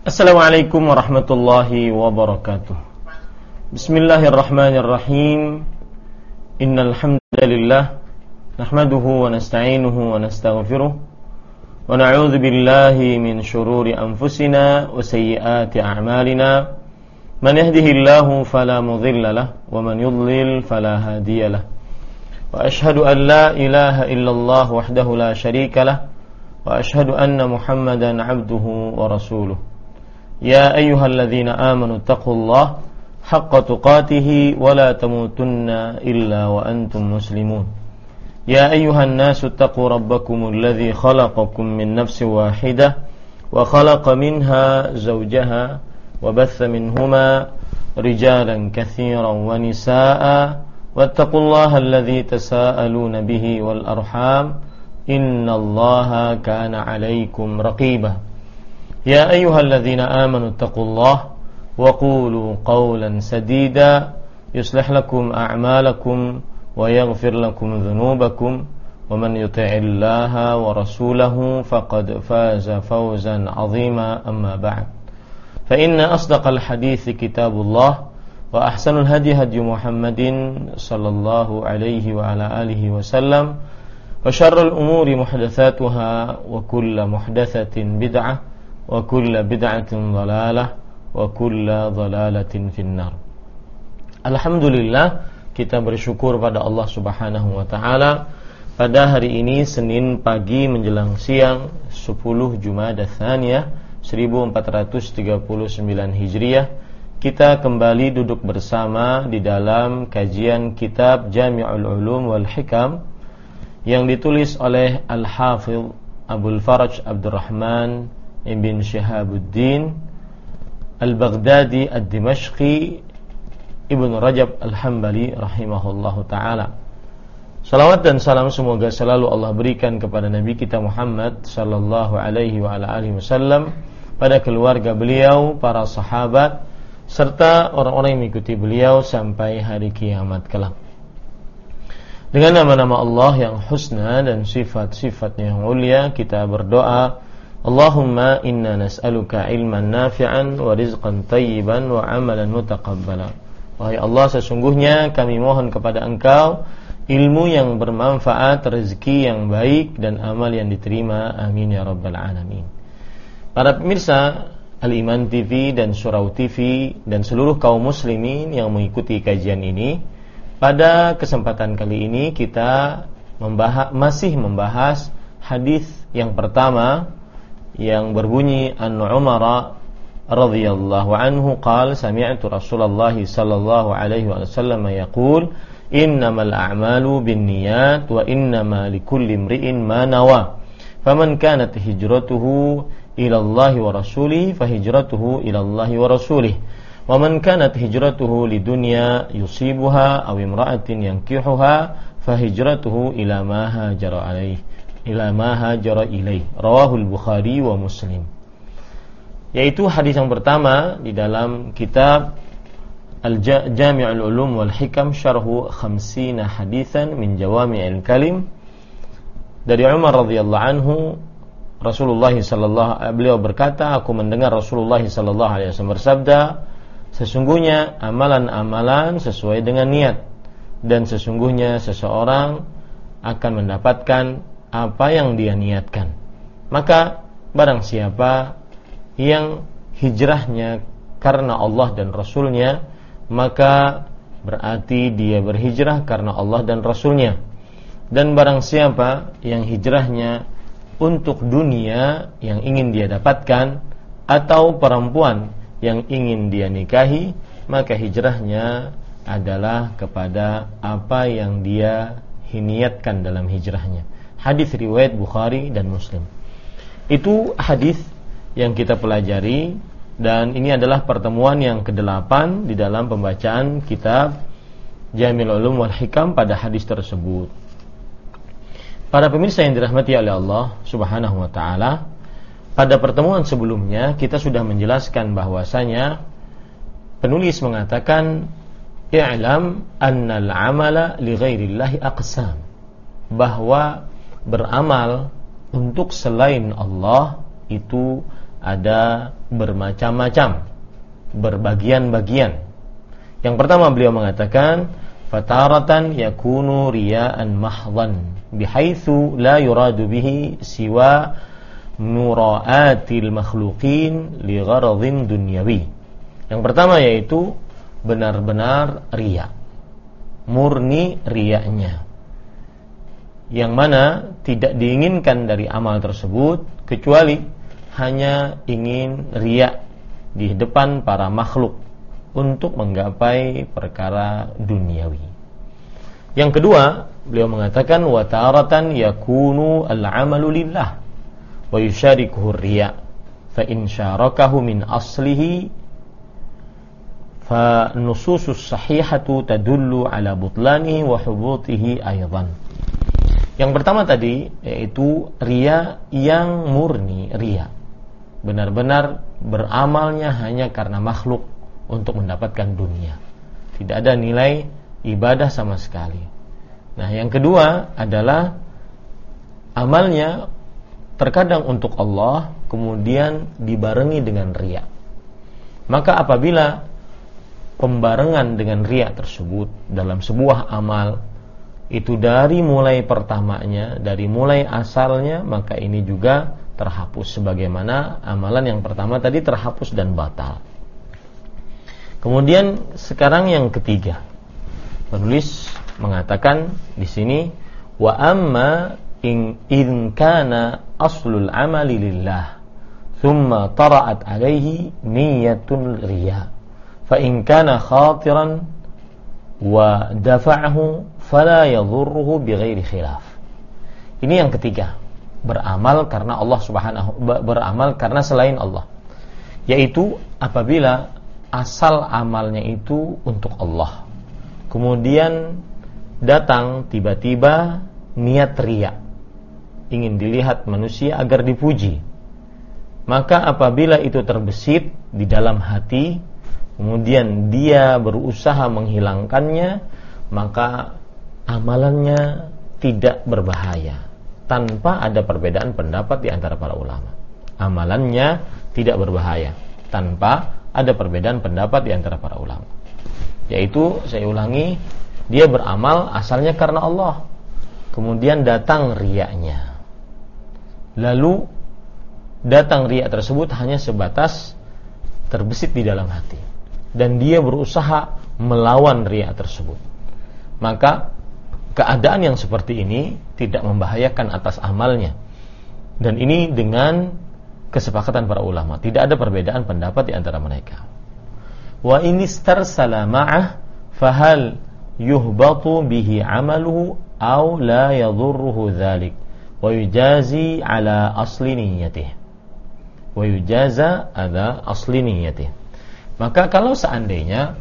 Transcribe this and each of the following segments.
Assalamualaikum warahmatullahi wabarakatuh. Bismillahirrahmanirrahim. Innal hamdalillah nahmaduhu wa nasta'inuhu wa nastaghfiruh wa na'udzu billahi min shururi anfusina wa sayyiati a'malina. Man yahdihillahu fala mudilla lahu wa man yudlil fala hadiya lahu. Wa ashhadu an la ilaha illallah wahdahu la syarika lahu wa ashhadu anna Muhammadan 'abduhu wa rasuluh. Ya ayyuhalladzina amanu taqullaha haqqa tuqatih wa la tamutunna illa wa antum muslimun. Ya ayyuhan nasu taqu rabbakumul ladzi khalaqakum min nafsin wahidah wa khalaqa minha zawjaha wa batha minhuma rijalan katsiran wa nisaa'a wattaqullaha alladzi tasaaluna bihi wal arham innallaha kana 'alaikum raqiba. Ya ayyuhalladzina amanu taqullaha wa qulu qawlan sadida yuslih lakum a'malakum wa yaghfir lakum dhunubakum wa man yuti'illaha wa rasulahu faqad faza fawzan 'azima amma ba'd. Fa inna asdaqal hadithi kitabullah wa ahsanul hadi hadi Muhammadin sallallahu alaihi wa ala alihi wasallam wa syarrul umuri muhdatsatuha wa kullu muhdatsatin bid'ah wa kullu bid'atin dhalalah wa kullu dhalalatin finnar. Alhamdulillah, kita bersyukur pada Allah Subhanahu wa taala pada hari ini Senin pagi menjelang siang 10 Jumadah Tsaniyah 1439 Hijriah, kita kembali duduk bersama di dalam kajian kitab Jami'ul Ulum wal Hikam yang ditulis oleh Al-Hafidh Abdul Faraj Abdurrahman Ibn Syihabuddin Al-Baghdadi Ad-Dimashqi Ibn Rajab Al-Hambali rahimahullahu ta'ala. Salawat dan salam semoga selalu Allah berikan kepada Nabi kita Muhammad sallallahu alaihi wa ala alihi wasallam, pada keluarga beliau, para sahabat, serta orang-orang yang mengikuti beliau sampai hari kiamat kelak. Dengan nama-nama Allah yang husna dan sifat-sifatnya yang mulia, kita berdoa, Allahumma inna nas'aluka ilman nafi'an wa rizqan tayyiban wa amalan mutaqabbala. Wahai Allah, sesungguhnya kami mohon kepada Engkau ilmu yang bermanfaat, rezeki yang baik, dan amal yang diterima. Amin ya rabbal alamin. Para pemirsa Al-Iman TV dan Surau TV dan seluruh kaum muslimin yang mengikuti kajian ini, pada kesempatan kali ini kita masih membahas hadis yang pertama yang berbunyi an Umar radhiyallahu anhu qala sami'tu Rasulullah sallallahu alaihi wasallam yaqul innamal a'malu binniyat wa innama likulli imri'in ma nawa faman kanat hijratuhu ila Allah wa rasulihi fahijratuhu ila Allah wa rasulihi wa man kanat hijratuhu lidunya yusibuha aw imra'atin yankihuha fahijratuhu ila ma hajara alaihi ila ma hajara ilaih. Rawahul Bukhari wa Muslim. Yaitu hadis yang pertama di dalam kitab Al-Jami'ul Ulum wal Hikam syarhu 50 hadisan min jawami'il kalim. Dari Umar radhiyallahu anhu, beliau berkata, aku mendengar Rasulullah sallallahu alaihi wasallam bersabda, sesungguhnya amalan-amalan sesuai dengan niat, dan sesungguhnya seseorang akan mendapatkan apa yang dia niatkan. Maka barang siapa yang hijrahnya karena Allah dan Rasulnya, maka berarti dia berhijrah karena Allah dan Rasulnya. Dan barang siapa yang hijrahnya untuk dunia yang ingin dia dapatkan atau perempuan yang ingin dia nikahi, maka hijrahnya adalah kepada apa yang dia niatkan dalam hijrahnya. Hadis riwayat Bukhari dan Muslim. Itu hadis yang kita pelajari, dan ini adalah pertemuan yang ke-8 di dalam pembacaan kitab Jami'ul Ulum wal Hikam pada hadis tersebut. Para pemirsa yang dirahmati oleh Allah Subhanahu wa taala, pada pertemuan sebelumnya kita sudah menjelaskan bahwasanya penulis mengatakan i'lam annal amala li ghairillahi aqsam, bahwa beramal untuk selain Allah itu ada bermacam-macam, berbagian-bagian. Yang pertama beliau mengatakan, fataratan yakunu riya'an mahdhan bihaitsu la yuradu bihi siwa mura'atil makhluqin li gharadhin dunyawi. Yang pertama yaitu benar-benar riya, murni riya'nya, yang mana tidak diinginkan dari amal tersebut kecuali hanya ingin riya di depan para makhluk untuk menggapai perkara duniawi. Yang kedua, beliau mengatakan wa taratan yakunu al-'amalu lillah wa yusyarikuhu riya fa in syarakahu min aslihi fa nususus sahihatu tadullu ala butlanihi wa hubutihi aidan. Yang pertama tadi yaitu riya yang murni riya, benar-benar beramalnya hanya karena makhluk untuk mendapatkan dunia, tidak ada nilai ibadah sama sekali. Nah, yang kedua adalah amalnya terkadang untuk Allah kemudian dibarengi dengan riya. Maka apabila pembarengan dengan riya tersebut dalam sebuah amal itu dari mulai pertamanya, dari mulai asalnya, maka ini juga terhapus sebagaimana amalan yang pertama tadi terhapus dan batal. Kemudian sekarang yang ketiga, penulis mengatakan di sini wa amma in kana aslul amali lillah thumma tara'at alaihi niyatul riya fa in kana khatiran wa dafa'ahu fala yadhurruhu bighairi khilaf. Ini yang ketiga, beramal karena Allah beramal karena selain Allah, yaitu apabila asal amalnya itu untuk Allah, kemudian datang tiba-tiba niat riya, ingin dilihat manusia agar dipuji, maka apabila itu terbesit di dalam hati, kemudian dia berusaha menghilangkannya, maka amalannya tidak berbahaya tanpa ada perbedaan pendapat di antara para ulama. Amalannya tidak berbahaya tanpa ada perbedaan pendapat di antara para ulama. Yaitu, saya ulangi, dia beramal asalnya karena Allah, kemudian datang riyanya, lalu datang riya tersebut hanya sebatas terbesit di dalam hati, dan dia berusaha melawan riya tersebut, maka keadaan yang seperti ini tidak membahayakan atas amalnya. Dan ini dengan kesepakatan para ulama, tidak ada perbedaan pendapat di antara mereka. Wa in istarsala ma'ah fahal yuhbatu bihi amaluhu aw la yadhurruhu dzalik wa yujazi ala asli niyyatihi wa yujaza ala asli niyyatihi. Maka kalau seandainya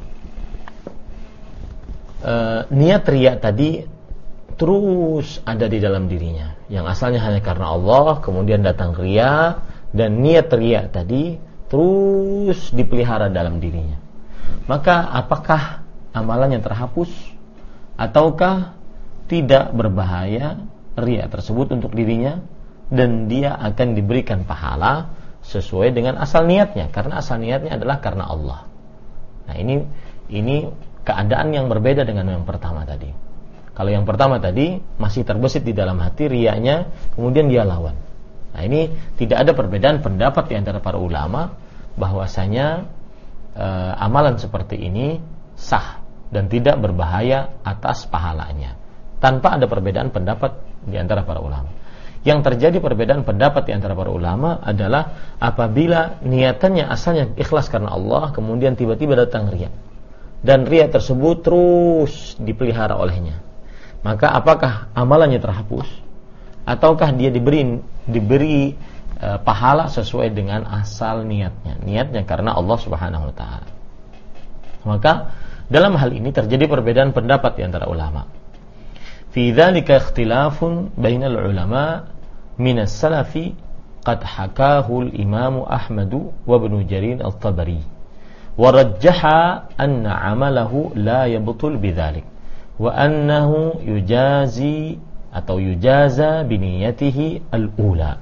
niat riya tadi terus ada di dalam dirinya, yang asalnya hanya karena Allah, kemudian datang riya, dan niat riya tadi terus dipelihara dalam dirinya, maka apakah amalannya terhapus ataukah tidak berbahaya riya tersebut untuk dirinya, dan dia akan diberikan pahala sesuai dengan asal niatnya, karena asal niatnya adalah karena Allah. Nah, ini keadaan yang berbeda dengan yang pertama tadi. Kalau yang pertama tadi masih terbesit di dalam hati riyanya, kemudian dia lawan. Nah, ini tidak ada perbedaan pendapat di antara para ulama bahwasanya amalan seperti ini sah dan tidak berbahaya atas pahalanya, tanpa ada perbedaan pendapat di antara para ulama. Yang terjadi perbedaan pendapat di antara para ulama adalah apabila niatannya asalnya ikhlas karena Allah, kemudian tiba-tiba datang riya, dan riya tersebut terus dipelihara olehnya, maka apakah amalannya terhapus ataukah dia diberi pahala sesuai dengan asal niatnya karena Allah Subhanahu wa taala. Maka dalam hal ini terjadi perbedaan pendapat di antara ulama. Fi dzalika ikhtilafun bainal ulama min as-salafi qad hakahu al-Imam Ahmad wa Ibnu Jarir al-Tabari wa rajjaha anna 'amalahu la yabtul bidzalik wa annahu yujaza biniyatihi al-ula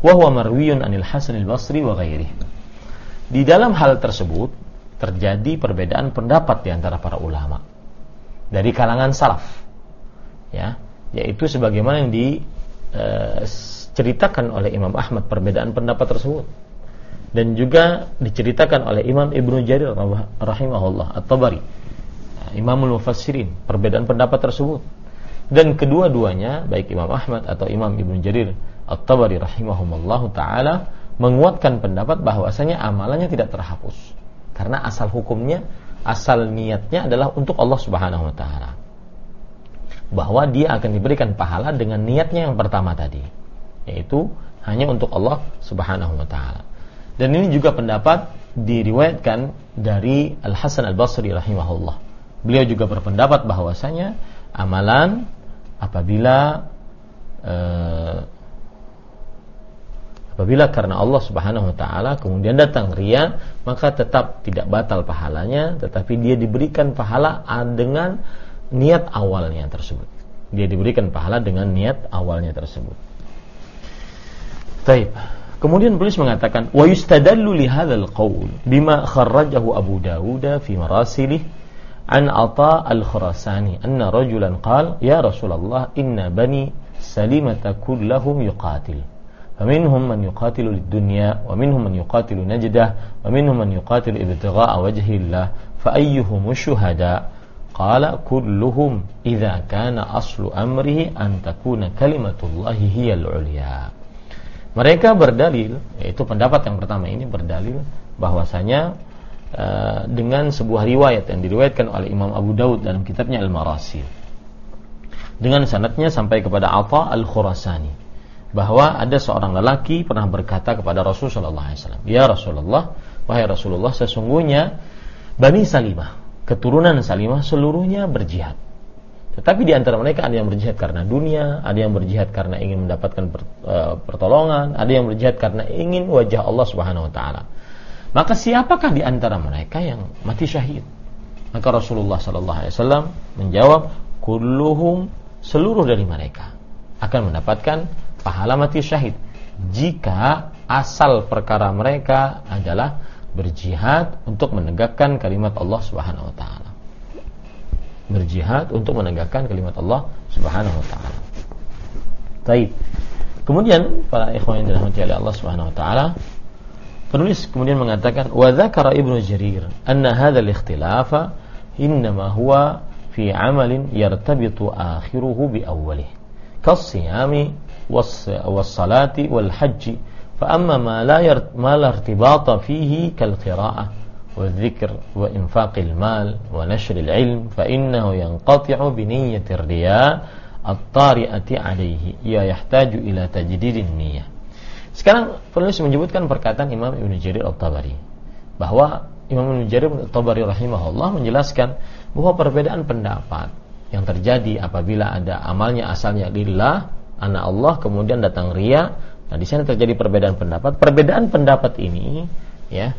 wa huwa marwiyun 'anil Hasan al-Basri wa ghairihi. Di dalam hal tersebut terjadi perbedaan pendapat di antara para ulama dari kalangan salaf, ya, yaitu sebagaimana yang diceritakan oleh Imam Ahmad perbedaan pendapat tersebut, dan juga diceritakan oleh Imam Ibnu Jarir rahimahullah At-Tabari, Imamul Mufassirin, perbedaan pendapat tersebut. Dan kedua-duanya, baik Imam Ahmad atau Imam Ibnu Jarir At-Tabari rahimahumullahu taala, menguatkan pendapat bahwasanya amalannya tidak terhapus, karena asal hukumnya, asal niatnya adalah untuk Allah Subhanahu wa taala, bahwa dia akan diberikan pahala dengan niatnya yang pertama tadi, yaitu hanya untuk Allah Subhanahu wa taala. Dan ini juga pendapat diriwayatkan dari Al-Hasan Al-Basri rahimahullah. Beliau juga berpendapat bahwasanya amalan apabila karena Allah Subhanahu wa taala kemudian datang riya, maka tetap tidak batal pahalanya, tetapi dia diberikan pahala dengan niat awalnya tersebut. Dia diberikan pahala dengan niat awalnya tersebut. Baik. Kemudian penulis mengatakan, wa yustadallu li hadzal qaul bima kharrajahu Abu Dawud fi marasilih an Atha al-Khurasani anna rajulan qala ya Rasulullah inna bani Salimata kullahum yuqatil faminhum man yuqatilu lid-dunya wa minhum man yuqatilu najdah wa minhum man yuqatilu ibtigha'a wajhillah fa ayyuhum syuhada qala kulluhum idza kana aslu amrihi an takuna kalimatullahi hiyal ulya. Mereka berdalil, yaitu pendapat yang pertama ini berdalil bahwasanya dengan sebuah riwayat yang diriwayatkan oleh Imam Abu Daud dalam kitabnya Al-Marasil, dengan sanadnya sampai kepada Atha al-Khurasani, bahwa ada seorang lelaki pernah berkata kepada Rasulullah SAW, ya Rasulullah, wahai Rasulullah, sesungguhnya Bani Salimah, keturunan Salimah seluruhnya berjihad. Tetapi di antara mereka ada yang berjihad karena dunia, ada yang berjihad karena ingin mendapatkan pertolongan, ada yang berjihad karena ingin wajah Allah Subhanahu wa taala. Maka siapakah di antara mereka yang mati syahid? Maka Rasulullah sallallahu alaihi wasallam menjawab, kulluhum, seluruh dari mereka akan mendapatkan pahala mati syahid jika asal perkara mereka adalah berjihad untuk menegakkan kalimat Allah Subhanahu wa taala. Berjihad untuk menegakkan kalimat Allah Subhanahu wa taala. Baik. Kemudian para ikhwan yang dirahmati oleh Allah Subhanahu wa taala, penulis kemudian mengatakan wa dzakara Ibnu Jarir anna hadzal ikhtilafa innama huwa fi 'amalin yartabitu akhiruhu bi awwalihi kas-siyami was-salati wal hajj fa amma ma la irtibata fihi kal qira'ah والذكر وإنفاق المال ونشر العلم فإنه ينقطع بنية الرياء الطارئة عليه يحتاج إلى تجديد النية. Sekarang penulis menyebutkan perkataan Imam Ibnu Jarir At-Tabari, bahwa Imam Ibnu Jarir At-Tabari rahimahullah menjelaskan bahwa perbedaan pendapat yang terjadi apabila ada amalnya asalnya lillah, anak Allah, kemudian datang riya. Nah, di sana terjadi perbedaan pendapat. Perbedaan pendapat ini, ya,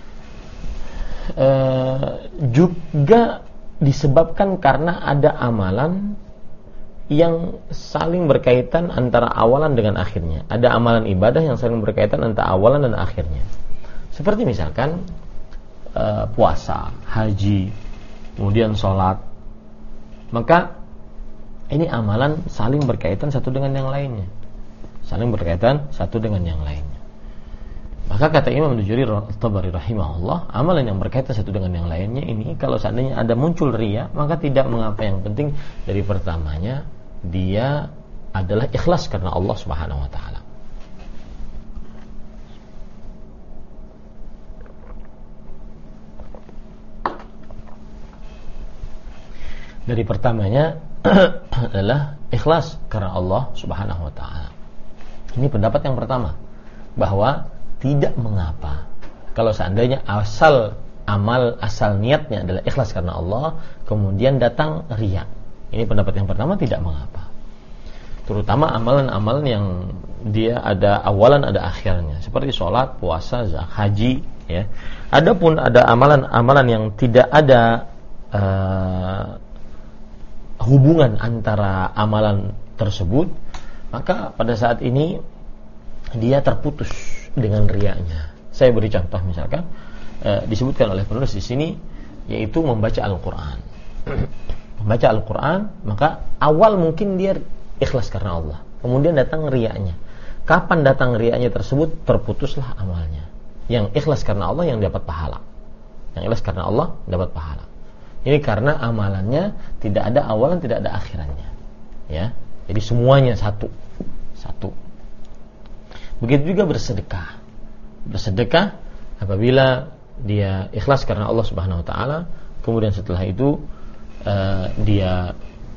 juga disebabkan karena ada amalan yang saling berkaitan antara awalan dengan akhirnya. Ada amalan ibadah yang saling berkaitan antara awalan dan akhirnya. Seperti misalkan puasa, haji, kemudian sholat. Maka ini amalan saling berkaitan satu dengan yang lainnya. Saling berkaitan satu dengan yang lainnya. Maka kata Imam Ibnu Jarir At-Tabari rahimahullah, amalan yang berkaitan satu dengan yang lainnya ini, kalau seandainya ada muncul riya, maka tidak mengapa, yang penting dari pertamanya dia adalah ikhlas karena Allah Subhanahu wa taala. Dari pertamanya adalah ikhlas karena Allah Subhanahu wa taala. Ini pendapat yang pertama, bahwa tidak mengapa kalau seandainya asal niatnya adalah ikhlas karena Allah, kemudian datang riya. Ini pendapat yang pertama, tidak mengapa. Terutama amalan-amalan yang dia ada awalan ada akhirnya, seperti sholat, puasa, zakat, haji, ya. Adapun ada amalan-amalan yang tidak ada hubungan antara amalan tersebut, maka pada saat ini dia terputus dengan riaknya. Saya beri contoh misalkan disebutkan oleh penulis di sini, yaitu membaca Al-Quran. Membaca Al-Quran, maka awal mungkin dia ikhlas karena Allah, kemudian datang riaknya. Kapan datang riaknya tersebut, terputuslah amalnya. Yang ikhlas karena Allah yang dapat pahala. Yang ikhlas karena Allah dapat pahala. Ini karena amalannya tidak ada awalan, tidak ada akhirannya. Ya, jadi semuanya satu. Begitu juga bersedekah. Bersedekah apabila dia ikhlas karena Allah Subhanahu wa taala, kemudian setelah itu dia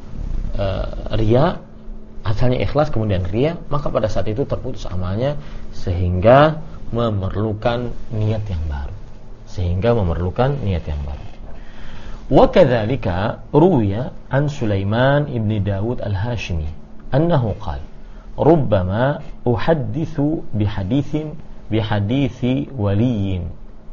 riya, asalnya ikhlas kemudian riya, maka pada saat itu terputus amalnya sehingga memerlukan niat yang baru. Wa kadzalika ruwiya an Sulaiman ibn Dawud al-Hashimi annahu qala rubbama uhaddithu bihadithi waliyin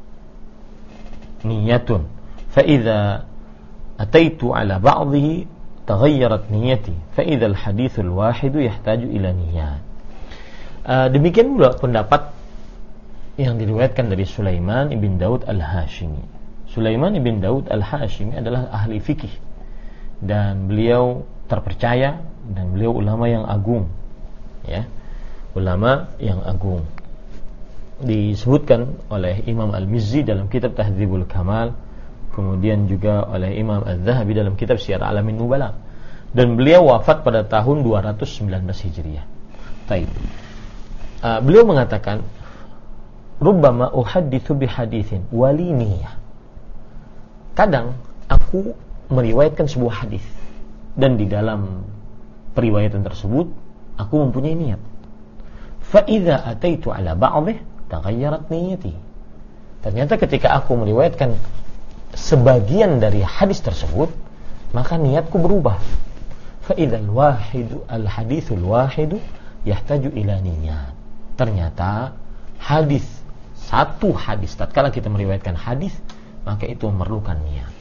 niyatun fa idza ataitu ala ba'dhihi taghayyarat niyati fa idza al-hadithul wahid yahtaju ila niyat. Demikian pula pendapat yang diriwayatkan dari Sulaiman ibn Daud al-Hashimi. Sulaiman ibn Daud al-Hashimi adalah ahli fikih dan beliau terpercaya dan beliau ulama yang agung, ya, ulama yang agung. Disebutkan oleh Imam Al-Mizzi dalam kitab Tahdzibul Kamal, kemudian juga oleh Imam Az-Zahabi dalam kitab Syiar Alamin Nubala, dan beliau wafat pada tahun 219 Hijriah. Baik. Beliau mengatakan rubbama uhadditsu bihaditsin wali niyah. Kadang aku meriwayatkan sebuah hadis dan di dalam periwayatan tersebut aku mempunyai niat. Fa idza ataitu ala ba'dih taghayyarat niyati. Ternyata ketika aku meriwayatkan sebagian dari hadis tersebut, maka niatku berubah. Fa idzal wahidu al haditsul wahidu yahtaju ila niyat. Ternyata satu hadis tatkala kita meriwayatkan hadis, maka itu memerlukan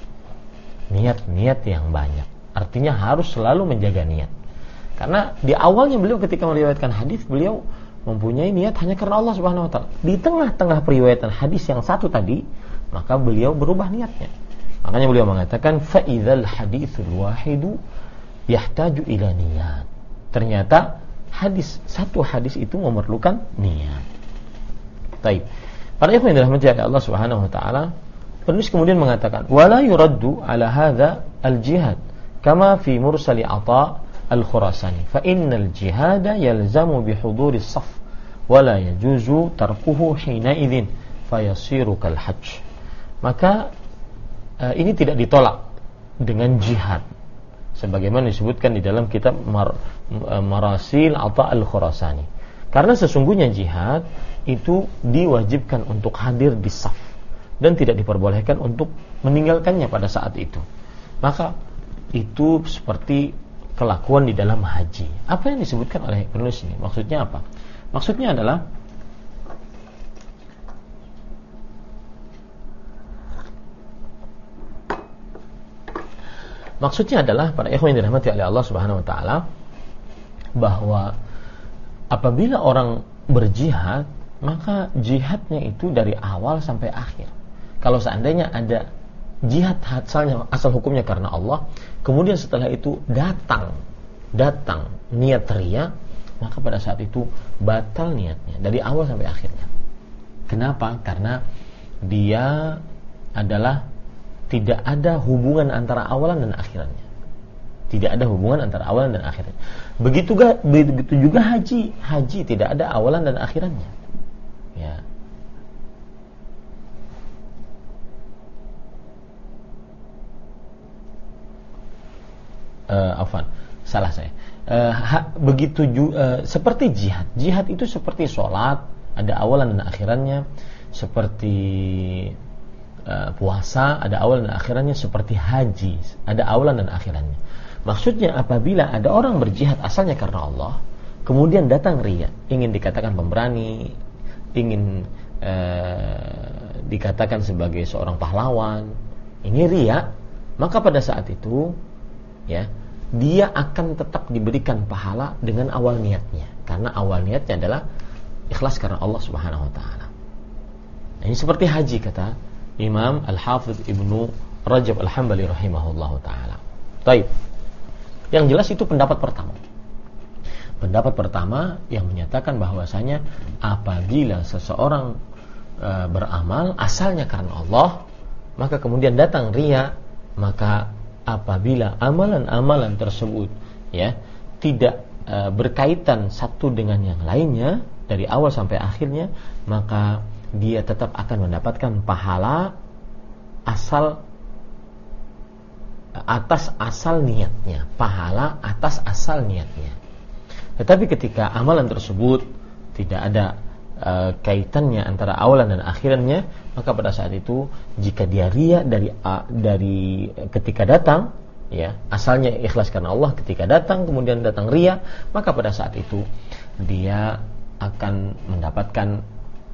niat yang banyak. Artinya harus selalu menjaga niat. Karena di awalnya beliau ketika meriwayatkan hadis, beliau mempunyai niat hanya karena Allah Subhanahu wa taala. Di tengah-tengah periwayatan hadis yang satu tadi, maka beliau berubah niatnya. Makanya beliau mengatakan fa idzal haditsul wahidu yahtaju ila niyat. Ternyata satu hadis itu memerlukan niat. Baik. Para ikhwan yang dirahmati Allah Subhanahu wa taala, penulis kemudian mengatakan wala yuraddu ala hadza al-jihad kama fi mursali Atha al-Khurasani fa innal jihada yalzamu bihuduri as-saff wala yajuzu tarkuhu hina idzin fayasiru kal hajj. Maka ini tidak ditolak dengan jihad sebagaimana disebutkan di dalam kitab Marasil Atha al-Khurasani, karena sesungguhnya jihad itu diwajibkan untuk hadir di saf dan tidak diperbolehkan untuk meninggalkannya pada saat itu. Maka itu seperti kelakuan di dalam haji. Apa yang disebutkan oleh penulis ini? Maksudnya apa? Maksudnya adalah para ikhwan yang dirahmati oleh Allah Subhanahu wa taala, bahwa apabila orang berjihad, maka jihadnya itu dari awal sampai akhir. Kalau seandainya ada jihad asal hukumnya karena Allah, kemudian setelah itu datang niat riya, maka pada saat itu batal niatnya dari awal sampai akhirnya. Kenapa? Karena dia adalah tidak ada hubungan antara awalan dan akhirannya. Tidak ada hubungan antara awalan dan akhirnya. Begitu juga haji. Haji tidak ada awalan dan akhirannya. Ya. Salah saya. Begitu juga seperti jihad. Jihad itu seperti sholat, ada awalan dan akhirannya. Seperti puasa, ada awalan dan akhirannya. Seperti haji, ada awalan dan akhirannya. Maksudnya apabila ada orang berjihad asalnya karena Allah, kemudian datang riya, ingin dikatakan pemberani, ingin dikatakan sebagai seorang pahlawan, ini riya, maka pada saat itu ya, dia akan tetap diberikan pahala dengan awal niatnya, karena awal niatnya adalah ikhlas karena Allah Subhanahu wa taala. Ini seperti haji kata Imam Al-Hafidz Ibnu Rajab Al-Hambali rahimahullahu taala. Baik. Yang jelas itu pendapat pertama. Pendapat pertama yang menyatakan bahwasanya apabila seseorang beramal asalnya karena Allah, maka kemudian datang riya, maka apabila amalan-amalan tersebut ya tidak berkaitan satu dengan yang lainnya dari awal sampai akhirnya, maka dia tetap akan mendapatkan pahala atas asal niatnya, pahala atas asal niatnya. Tetapi ketika amalan tersebut tidak ada kaitannya antara awalan dan akhirannya, maka pada saat itu jika dia riya dari ketika datang, ya asalnya ikhlas karena Allah, ketika datang kemudian datang riya, maka pada saat itu dia akan mendapatkan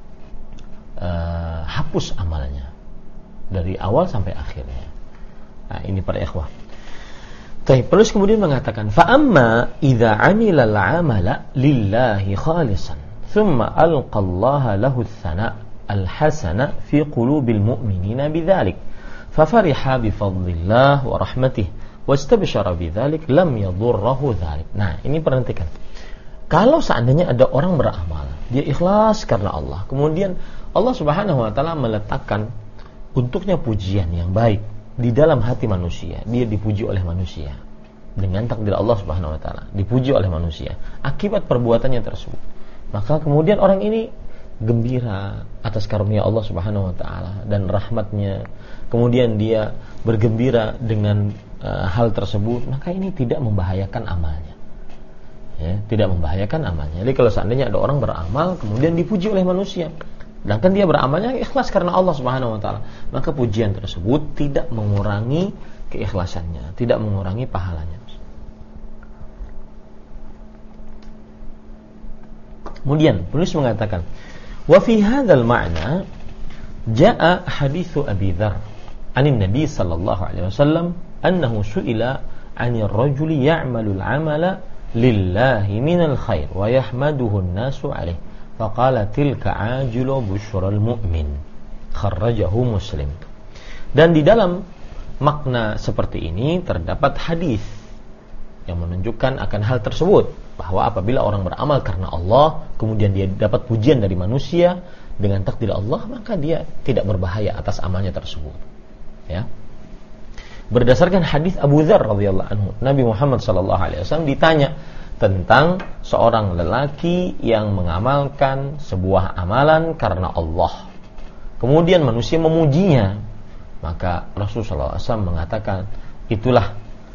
hapus amalnya dari awal sampai akhirnya. Nah, ini para ikhwah. Terus kemudian mengatakan, fa amma idza 'amila al-'amala lillahi khalisan thumma alqa Allah lahu ats-tsana' al-hasana fi qulubil mu'minina bidzalik fa fariha bi fadlillah wa rahmatih wastabsyara bidzalik lam yadurruhu dzalik. Nah, ini perhatikan. Kalau seandainya ada orang beramal, dia ikhlas karena Allah, kemudian Allah Subhanahu wa taala meletakkan untuknya pujian yang baik di dalam hati manusia, dia dipuji oleh manusia dengan takdir Allah Subhanahu wa taala, dipuji oleh manusia akibat perbuatannya tersebut. Maka kemudian orang ini gembira atas karunia Allah Subhanahu wa taala dan rahmatnya. Kemudian dia bergembira dengan hal tersebut, maka ini tidak membahayakan amalnya. Ya, tidak membahayakan amalnya. Jadi kalau seandainya ada orang beramal kemudian dipuji oleh manusia, sedangkan dia beramalnya ikhlas karena Allah Subhanahu wa taala, maka pujian tersebut tidak mengurangi keikhlasannya, tidak mengurangi pahalanya. Kemudian penulis mengatakan, wa fi hadzal ma'na jaa haditsu Abi Dzar 'anin Nabi sallallahu alaihi wasallam annahu su'ila 'anil rajuli ya'malu al-'amala lillahi minal khair wa yahmaduhu an-nasu 'alaihi faqala tilka 'ajilu busyral mu'min, kharrajahu Muslim. Dan di dalam makna seperti ini terdapat hadis yang menunjukkan akan hal tersebut, bahwa apabila orang beramal karena Allah kemudian dia dapat pujian dari manusia dengan takdir Allah, maka dia tidak berbahaya atas amalnya tersebut. Ya. Berdasarkan hadis Abu Dzar radhiyallahu anhu, Nabi Muhammad sallallahu alaihi wasallam ditanya tentang seorang lelaki yang mengamalkan sebuah amalan karena Allah. Kemudian manusia memujinya, maka Rasulullah SAW mengatakan, itulah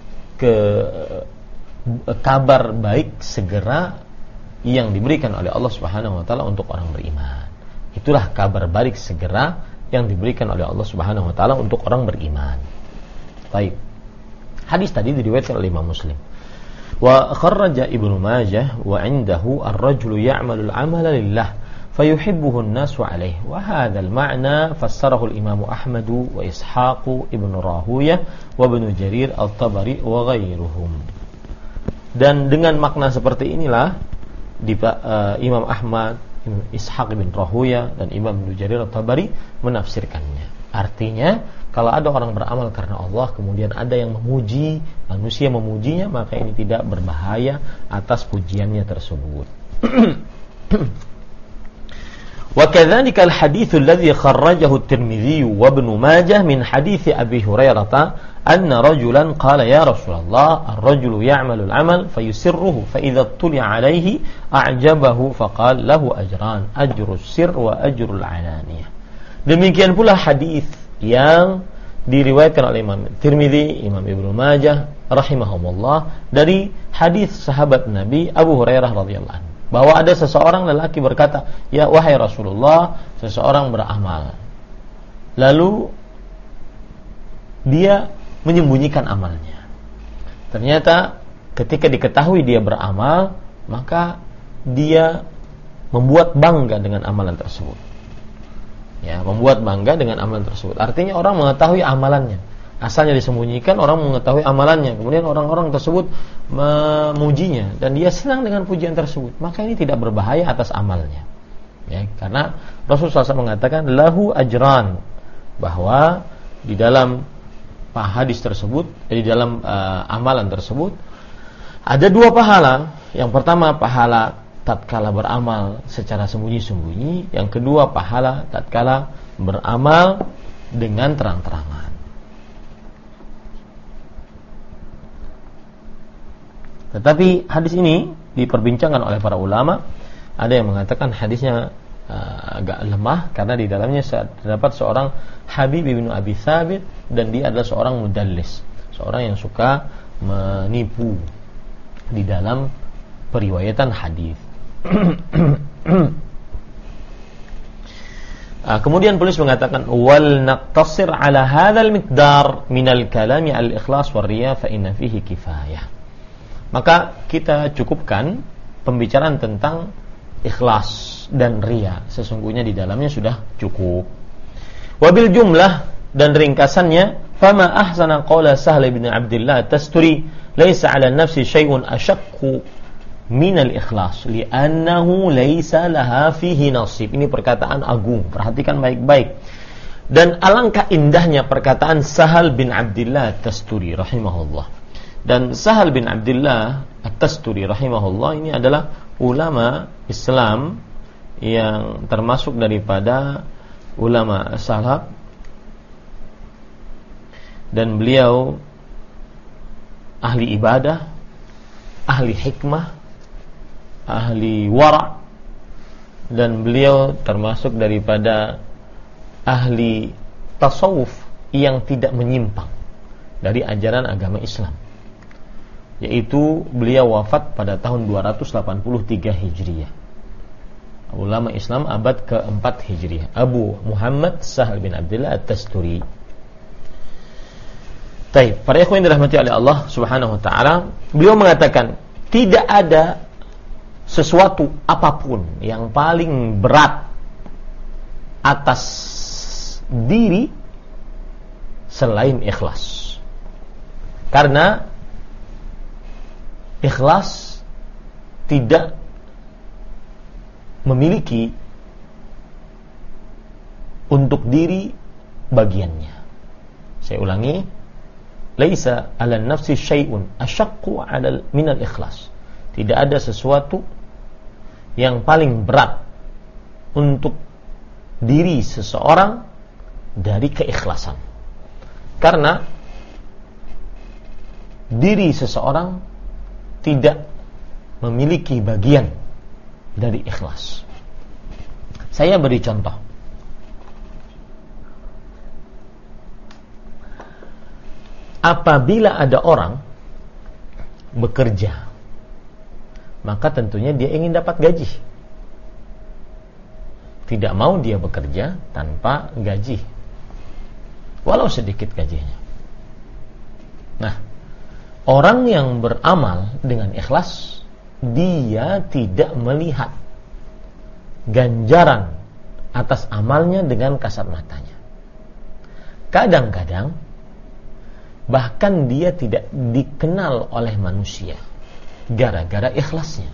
kabar baik segera yang diberikan oleh Allah Subhanahu wa taala untuk orang beriman. Itulah kabar baik segera yang diberikan oleh Allah Subhanahu wa taala untuk orang beriman. Baik. Hadis tadi diriwayatkan oleh Imam Muslim. Wa kharraja Ibnu Majah wa 'indahu ar-rajulu ya'malu al-'amala lillah fayuhibbuhu an-nasu 'alayhi wa hadzal ma'na fassarahu al-Imam Ahmad wa Ishaq ibn Rahuyah wa Ibnu Jarir al-Tabari wa ghairuhum. Dan dengan makna seperti inilah Imam Ahmad, Ishaq bin Rahuyah dan Imam Ibnu Jarir al-Tabari menafsirkannya. Artinya, kalau ada orang beramal karena Allah kemudian ada yang memuji, manusia memujinya, maka ini tidak berbahaya atas pujiannya tersebut. Wa kadzalika al-hadits alladhi kharrajahu at-Tirmidzi wa Ibnu Majah min hadits Abi Hurairah anna rajulan qala ya Rasulullah ar-rajulu ya'malu al-'amal fayusirruhu fa idza tuli'a 'alayhi a'jabahu faqala lahu ajran, ajrus sirr wa ajrul 'alaniyah. Demikian pula hadis yang diriwayatkan oleh Imam Tirmidzi, Imam Ibnu Majah rahimahumullah dari hadis sahabat Nabi Abu Hurairah radhiyallahu anhu, bahwa ada seseorang lelaki berkata, ya wahai Rasulullah, seseorang beramal lalu dia menyembunyikan amalnya. Ternyata ketika diketahui dia beramal, maka dia membuat bangga dengan amalan tersebut. Ya, membuat bangga dengan amalan tersebut. Artinya orang mengetahui amalannya. Asalnya disembunyikan, orang mengetahui amalannya. Kemudian orang-orang tersebut memujinya dan dia senang dengan pujian tersebut. Maka ini tidak berbahaya atas amalnya. Ya, karena Rasulullah SAW mengatakan lahu ajran, bahwa di dalam hadis tersebut, di dalam amalan tersebut ada 2 pahala. Yang pertama pahala tatkala beramal secara sembunyi-sembunyi, yang kedua pahala tatkala beramal dengan terang-terangan. Tetapi hadis ini diperbincangkan oleh para ulama. Ada yang mengatakan hadisnya agak lemah karena di dalamnya terdapat seorang Habib bin Abi Thabit, dan dia adalah seorang mudallis, seorang yang suka menipu di dalam periwayatan hadis. Kemudian penulis mengatakan wal naqtasir ala hadzal miqdar minal kalami al ikhlas war riya fa inna fihi kifayah. Maka kita cukupkan pembicaraan tentang ikhlas dan riya, sesungguhnya di dalamnya sudah cukup. Wabil jumlah, dan ringkasannya, fama ahsana qala Sahl bin Abdullah Tasturi laisa 'ala nafsi syai'un ashaqqu minal ikhlas li'annahu laisa laha fihi nasib. Ini perkataan agung, perhatikan baik-baik. Dan alangkah indahnya perkataan Sahal bin Abdullah Tasturi rahimahullah. Dan Sahal bin Abdullah At-Tasturi rahimahullah ini adalah ulama Islam yang termasuk daripada ulama salaf, dan beliau ahli ibadah, ahli hikmah, ahli wara', dan beliau termasuk daripada ahli tasawuf yang tidak menyimpang dari ajaran agama Islam, yaitu beliau wafat pada tahun 283 Hijriah. Ulama Islam abad ke-4 Hijriah, Abu Muhammad Sahal bin Abdullah At-Tasturi. Baik, para ikhwan yang dirahmati oleh Allah Subhanahu wa taala, beliau mengatakan tidak ada sesuatu apapun yang paling berat atas diri selain ikhlas. Karena ikhlas tidak memiliki untuk diri bagiannya. Saya ulangi, laisa 'ala nafsi syai'un ashaqqu 'ala minal ikhlas. Tidak ada sesuatu yang paling berat untuk diri seseorang dari keikhlasan. Karena diri seseorang tidak memiliki bagian dari ikhlas. Saya beri contoh. Apabila ada orang bekerja, maka tentunya dia ingin dapat gaji. Tidak mau dia bekerja tanpa gaji, walau sedikit gajinya. Nah, orang yang beramal dengan ikhlas, dia tidak melihat ganjaran atas amalnya dengan kasat matanya. Kadang-kadang bahkan dia tidak dikenal oleh manusia gara-gara ikhlasnya.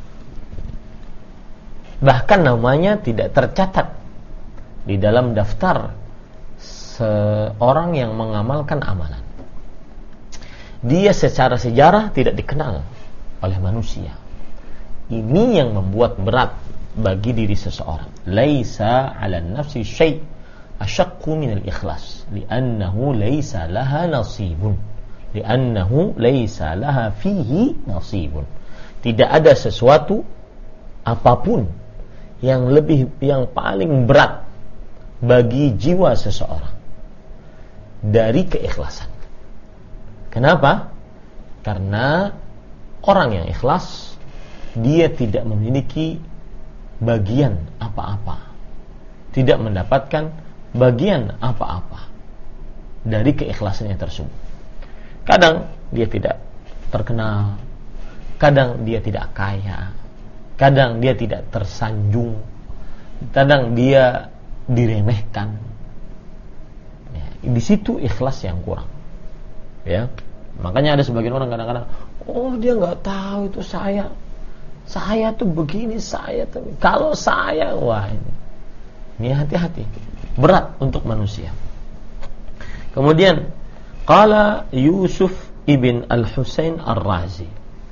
Bahkan namanya tidak tercatat di dalam daftar seorang yang mengamalkan amalan. Dia secara sejarah tidak dikenal oleh manusia. Ini yang membuat berat bagi diri seseorang. Laisa 'ala nafsi syai' ashaqqu minal ikhlas li'annahu laisa laha nasibun. Li'annahu laisa laha fihi nasibun. Tidak ada sesuatu apapun yang paling berat bagi jiwa seseorang dari keikhlasan. Kenapa? Karena orang yang ikhlas, dia tidak memiliki bagian apa-apa, tidak mendapatkan bagian apa-apa dari keikhlasannya tersebut. Kadang dia tidak terkenal, kadang dia tidak kaya, kadang dia tidak tersanjung, kadang dia diremehkan. Ya, di situ ikhlas yang kurang. Ya, makanya ada sebagian orang kadang-kadang, oh dia nggak tahu itu saya Saya tuh begini, saya tuh kalau saya, wah ini hati-hati, berat untuk manusia. Kemudian qala Yusuf ibn al-Husain ar-Razi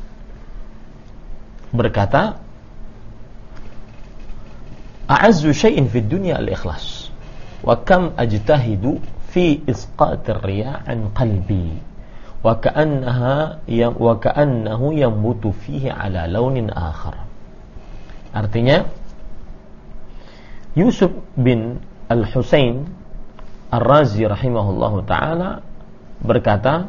berkata, a'azzu syai'in fid dunya al-ikhlas wa kam ajtahidu fi isqatir riya' an qalbi wa ka'annahu yamutu fihi ala launin akhar. Artinya, Yusuf bin al-Husain ar-Razi rahimahullahu ta'ala berkata,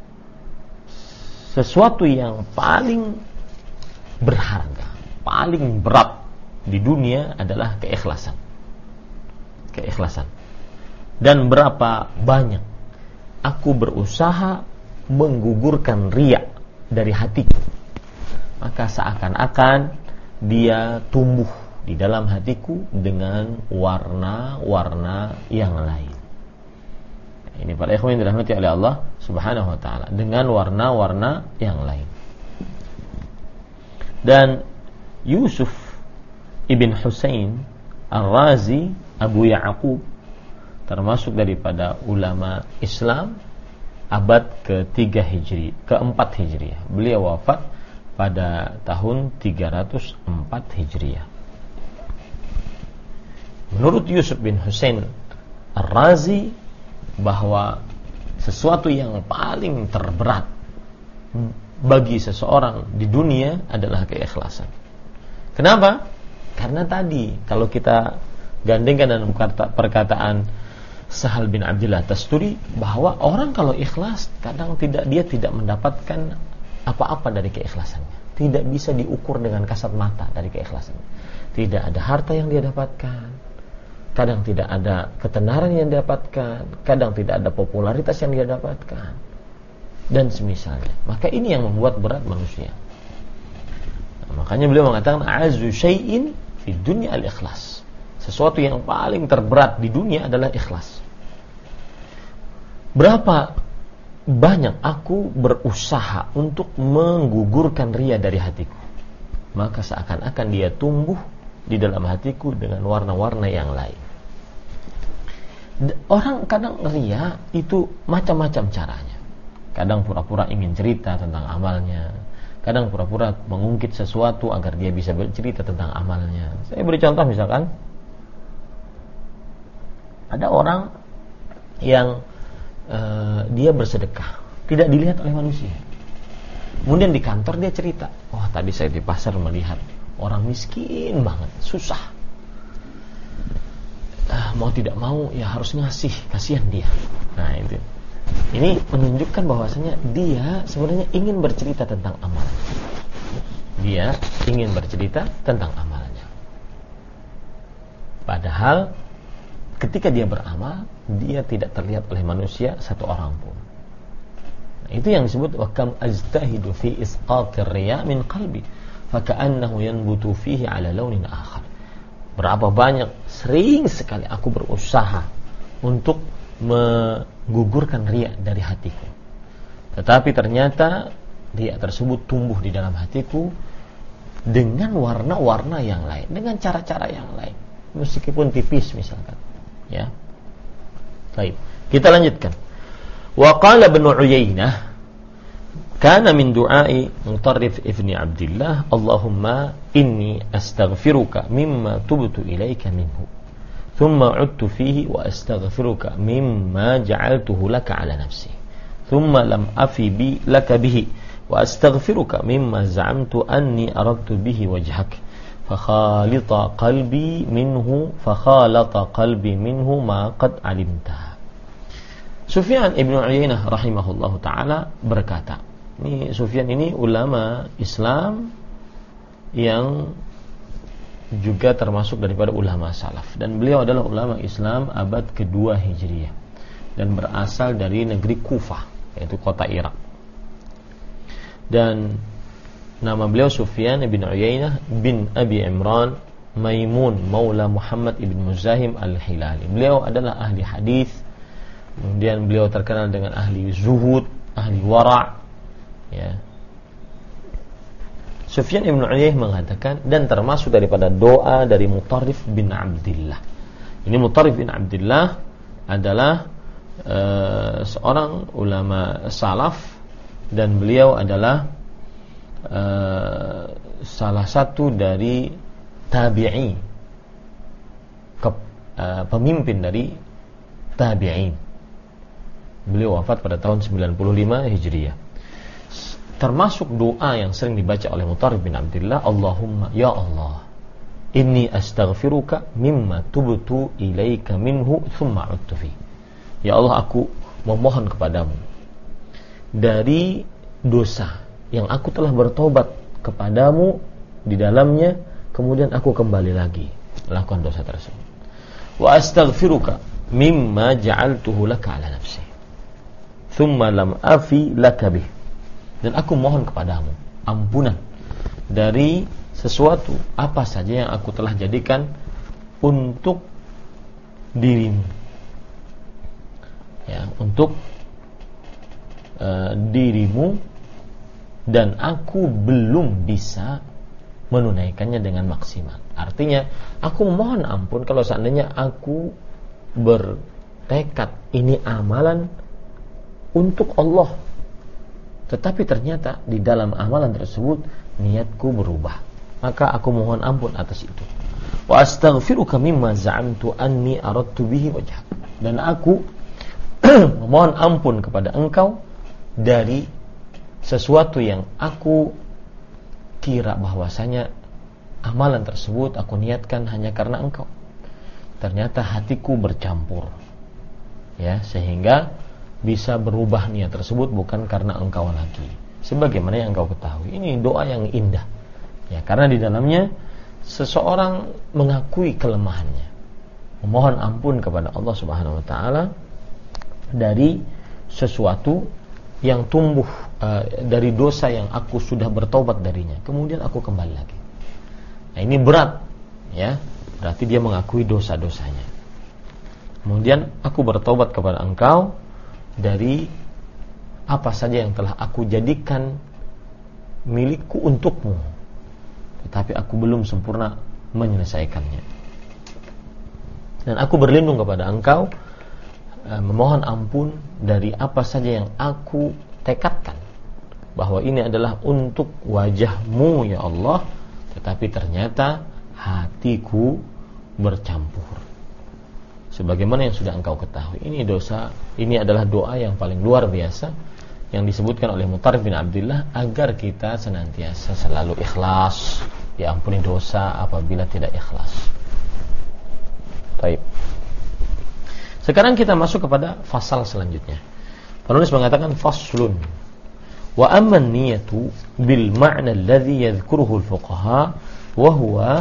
sesuatu yang paling berharga, paling berat di dunia adalah keikhlasan. Keikhlasan. Dan berapa banyak aku berusaha menggugurkan riya dari hatiku, maka seakan-akan dia tumbuh di dalam hatiku dengan warna-warna yang lain. Ini para ikhwan yang dirahmati oleh Allah Subhanahu wa taala, dengan warna-warna yang lain. Dan Yusuf ibn Husain ar-Razi Abu Ya'qub termasuk daripada ulama Islam abad ke-3 Hijri, ke-4 Hijriah. Beliau wafat pada tahun 304 Hijriah. Menurut Yusuf bin Husain ar-Razi, bahwa sesuatu yang paling terberat bagi seseorang di dunia adalah keikhlasan. Kenapa? Karena tadi kalau kita gandengkan dalam perkataan Sahal bin Abdullah Tasturi, bahwa orang kalau ikhlas kadang dia tidak mendapatkan apa-apa dari keikhlasannya. Tidak bisa diukur dengan kasat mata dari keikhlasannya. Tidak ada harta yang dia dapatkan, kadang tidak ada ketenaran yang dia dapatkan, kadang tidak ada popularitas yang dia dapatkan, dan semisalnya. Maka ini yang membuat berat manusia. Makanya beliau mengatakan a'azzu syai'in fi dunya al-ikhlas. Sesuatu yang paling terberat di dunia adalah ikhlas. Berapa banyak aku berusaha untuk menggugurkan riya dari hatiku, maka seakan-akan dia tumbuh di dalam hatiku dengan warna-warna yang lain. Orang kadang riya itu macam-macam caranya. Kadang pura-pura ingin cerita tentang amalnya, kadang pura-pura mengungkit sesuatu agar dia bisa bercerita tentang amalnya. Saya beri contoh, misalkan ada orang yang dia bersedekah, tidak dilihat oleh manusia. Kemudian di kantor dia cerita, wah tadi saya di pasar melihat orang miskin banget, susah. Mau tidak mau ya harus ngasih, kasihan dia. Nah itu, ini menunjukkan bahwasanya dia sebenarnya ingin bercerita tentang amalnya. Dia ingin bercerita tentang amalnya. Padahal ketika dia beramal, dia tidak terlihat oleh manusia satu orang pun. Nah, itu yang disebut wa kam ajtahidu fi isqatir riya min qalbi fa ka'annahu yanbutu fihi ala launin akhar. Berapa banyak, sering sekali aku berusaha untuk menggugurkan riya dari hatiku, tetapi ternyata riya tersebut tumbuh di dalam hatiku dengan warna-warna yang lain, dengan cara-cara yang lain, meskipun tipis misalkan. Ya. Baik, kita lanjutkan. Wa qala Ibnu Uyainah, kana min du'ai Mutarrif ibni Abdullah, Allahumma inni astaghfiruka mimma tubtu ilaika minhu, thumma 'udtu fihi wa astaghfiruka mimma ja'altuhu laka 'ala nafsi, thumma lam afi bi laka bihi wa astaghfiruka mimma za'amtu anni aradtu bihi wajhak. Fakhalata qalbi minhu ma qad alimta. Sufyan ibn Uyainah rahimahullahu ta'ala berkata, ini Sufyan ini ulama Islam yang juga termasuk daripada ulama salaf, dan beliau adalah ulama Islam abad ke-2 Hijriah dan berasal dari negeri Kufah, yaitu kota Irak. Dan nama beliau Sufyan ibn Uyainah bin Abi Imran Maimun Maula Muhammad ibn Muzahim al-Hilali. Beliau adalah ahli hadis, kemudian beliau terkenal dengan ahli zuhud, ahli wara', ya. Sufyan ibn Uyainah mengatakan, dan termasuk daripada doa dari Mutarrif bin Abdillah. Ini Mutarrif bin Abdillah adalah seorang ulama salaf, dan beliau adalah salah satu dari tabi'i, pemimpin dari tabi'in. Beliau wafat pada tahun 95 Hijriah. Termasuk doa yang sering dibaca oleh Mutarrif bin Abdillah, Allahumma ya Allah, inni astaghfiruka mimma tubtu ilaika minhu thumma udtu fi. Ya Allah, aku memohon kepadamu dari dosa yang aku telah bertobat kepadamu di dalamnya, kemudian aku kembali lagi melakukan dosa tersebut. Wa astaghfiruka mimma ja'altuhu laka ala nafsi thumma lam afi laka bih. Dan aku mohon kepadamu ampunan dari sesuatu apa saja yang aku telah jadikan untuk dirimu, ya, untuk dirimu, dan aku belum bisa menunaikannya dengan maksimal. Artinya, aku memohon ampun kalau seandainya aku bertekad ini amalan untuk Allah, tetapi ternyata di dalam amalan tersebut niatku berubah, maka aku mohon ampun atas itu. Wa astaghfiruka mimma za'amtu anni aradtu bihi wajhak. Dan aku memohon ampun kepada engkau dari sesuatu yang aku kira bahwasanya amalan tersebut aku niatkan hanya karena engkau. Ternyata hatiku bercampur, ya, sehingga bisa berubah niat tersebut bukan karena engkau lagi. Sebagaimana yang engkau ketahui, ini doa yang indah, ya, karena di dalamnya seseorang mengakui kelemahannya, memohon ampun kepada Allah Subhanahu wa taala dari sesuatu yang tumbuh dari dosa yang aku sudah bertobat darinya, kemudian aku kembali lagi. Nah, ini berat, ya, berarti dia mengakui dosa-dosanya. Kemudian aku bertobat kepada engkau dari apa saja yang telah aku jadikan milikku untukmu, tetapi aku belum sempurna menyelesaikannya. Dan aku berlindung kepada engkau, memohon ampun dari apa saja yang aku tekadkan bahwa ini adalah untuk wajahmu ya Allah, tetapi ternyata hatiku bercampur. Sebagaimana yang sudah engkau ketahui, ini dosa, ini adalah doa yang paling luar biasa yang disebutkan oleh Mutarrif bin Abdillah agar kita senantiasa selalu ikhlas, diampuni dosa apabila tidak ikhlas. Baik. Sekarang kita masuk kepada fasal selanjutnya. Penulis mengatakan faslun wa amma niyatu bil ma'na alladhi yadhkuruhu al-fuqaha wa huwa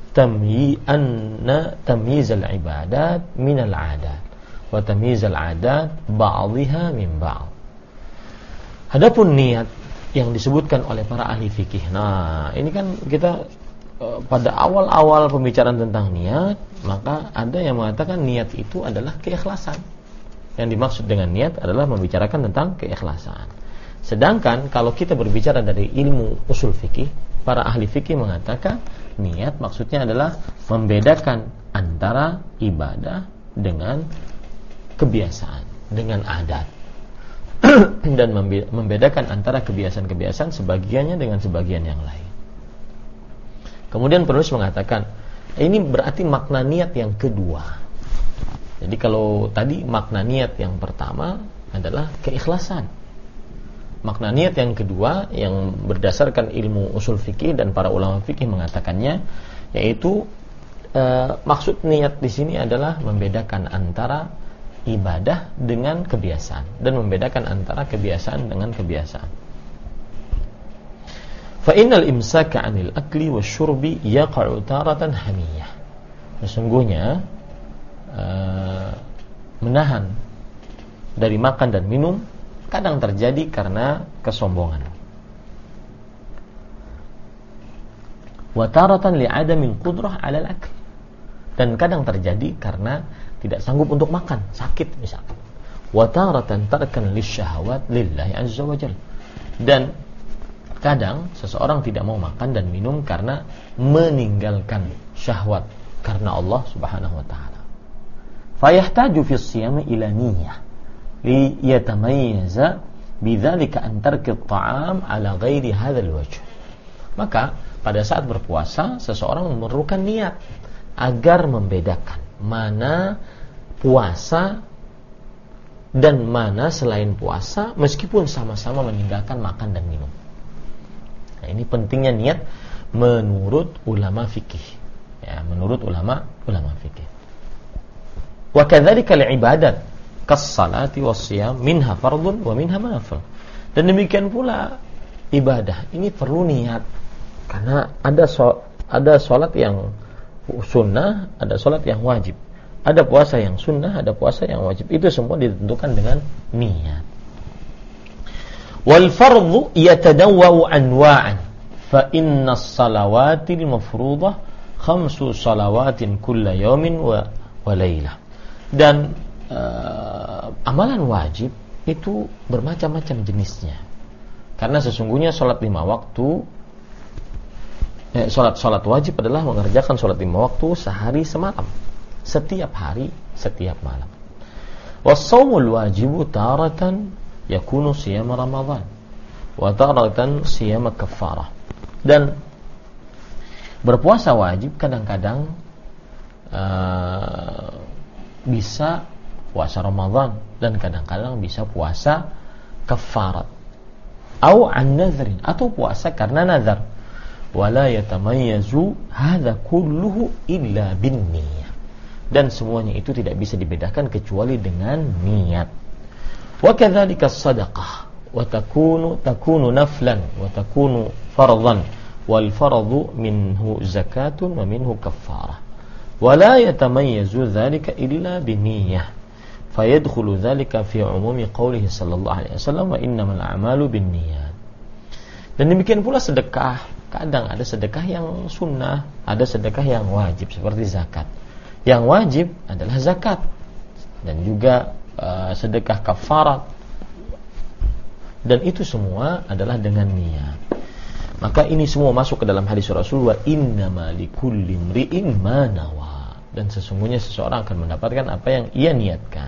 tamyiz al-ibadat min al-'adat wa tamyiz al-'adat ba'dihha min ba'd. Adapun niat yang disebutkan oleh para ahli fikih. Nah, ini kan kita pada awal-awal pembicaraan tentang niat, maka ada yang mengatakan niat itu adalah keikhlasan. Yang dimaksud dengan niat adalah membicarakan tentang keikhlasan. Sedangkan kalau kita berbicara dari ilmu usul fikih, para ahli fikih mengatakan niat maksudnya adalah membedakan antara ibadah dengan kebiasaan, dengan adat. Dan membedakan antara kebiasaan-kebiasaan sebagiannya dengan sebagian yang lain. Kemudian penulis mengatakan ini berarti makna niat yang kedua. Jadi kalau tadi makna niat yang pertama adalah keikhlasan, makna niat yang kedua yang berdasarkan ilmu usul fikih dan para ulama fikih mengatakannya, yaitu maksud niat di sini adalah membedakan antara ibadah dengan kebiasaan dan membedakan antara kebiasaan dengan kebiasaan. Fa innal imsaka 'anil akli wasyurbi yaqa'u taratan hamiyah. Sesungguhnya menahan dari makan dan minum kadang terjadi karena kesombongan. Wa taratan li'adamin qudrah 'alal akl. Dan kadang terjadi karena tidak sanggup untuk makan, sakit misalkan. Wa taratan tarkan lisyahawat lillahi azza wa jalla. Dan Kadang seseorang tidak mau makan dan minum karena meninggalkan syahwat karena Allah Subhanahu wa taala. Fayahtaju fi siyam ila niyyah li yatamayyaza bidzalika an tarki at-ta'am ala ghairi hadzal wajh. Maka pada saat berpuasa seseorang memerlukan niat agar membedakan mana puasa dan mana selain puasa meskipun sama-sama meninggalkan makan dan minum. Nah, ini pentingnya niat menurut ulama fikih. Ya, menurut ulama fikih. Wa kadzalika al-ibadat kas-salati was-shiyam minha fardhun wa minha manafil. Dan demikian pula ibadah ini perlu niat karena ada salat yang sunnah, ada salat yang wajib. Ada puasa yang sunnah, ada puasa yang wajib. Itu semua ditentukan dengan niat. Wal fardhu yatadawwa'u anwa'an. Fa inna as-salawatil mafruḍah 5 salawatin kulla yawmin wa laylah. Dan amalan wajib itu bermacam-macam jenisnya. Karena sesungguhnya salat 5 waktu salat wajib adalah mengerjakan salat 5 waktu sehari semalam. Setiap hari, setiap malam. Was-shaumul wajibu taratan yakunu siyam Ramadan wa taratan siyam kafarah. Dan berpuasa wajib kadang-kadang bisa puasa Ramadan dan kadang-kadang bisa puasa kafarat. Au an nadhrin, atau puasa karena nazar. Wala yatamayyazu hadza kulluhu illa binniyah. Dan semuanya itu tidak bisa dibedakan kecuali dengan niat. Wa kadzalika as-sadaqah wa takunu naflan wa takunu fardhan wal fardhu minhu zakatun wa minhu kaffarah. Wa la yatamayyazu dzalika illa biniyyah. Fayadkhulu dzalika fi umumi qoulihi sallallahu alaihi wasallam wa innamal a'malu binniyat. Dan demikian pula sedekah. Kadang ada sedekah yang sunnah, ada sedekah yang wajib seperti zakat. Yang wajib adalah zakat dan juga sedekah kafarat. Dan itu semua adalah dengan niat. Maka ini semua masuk ke dalam hadis Rasulullah, innama likulli imri'in ma nawa. Dan sesungguhnya seseorang akan mendapatkan apa yang ia niatkan.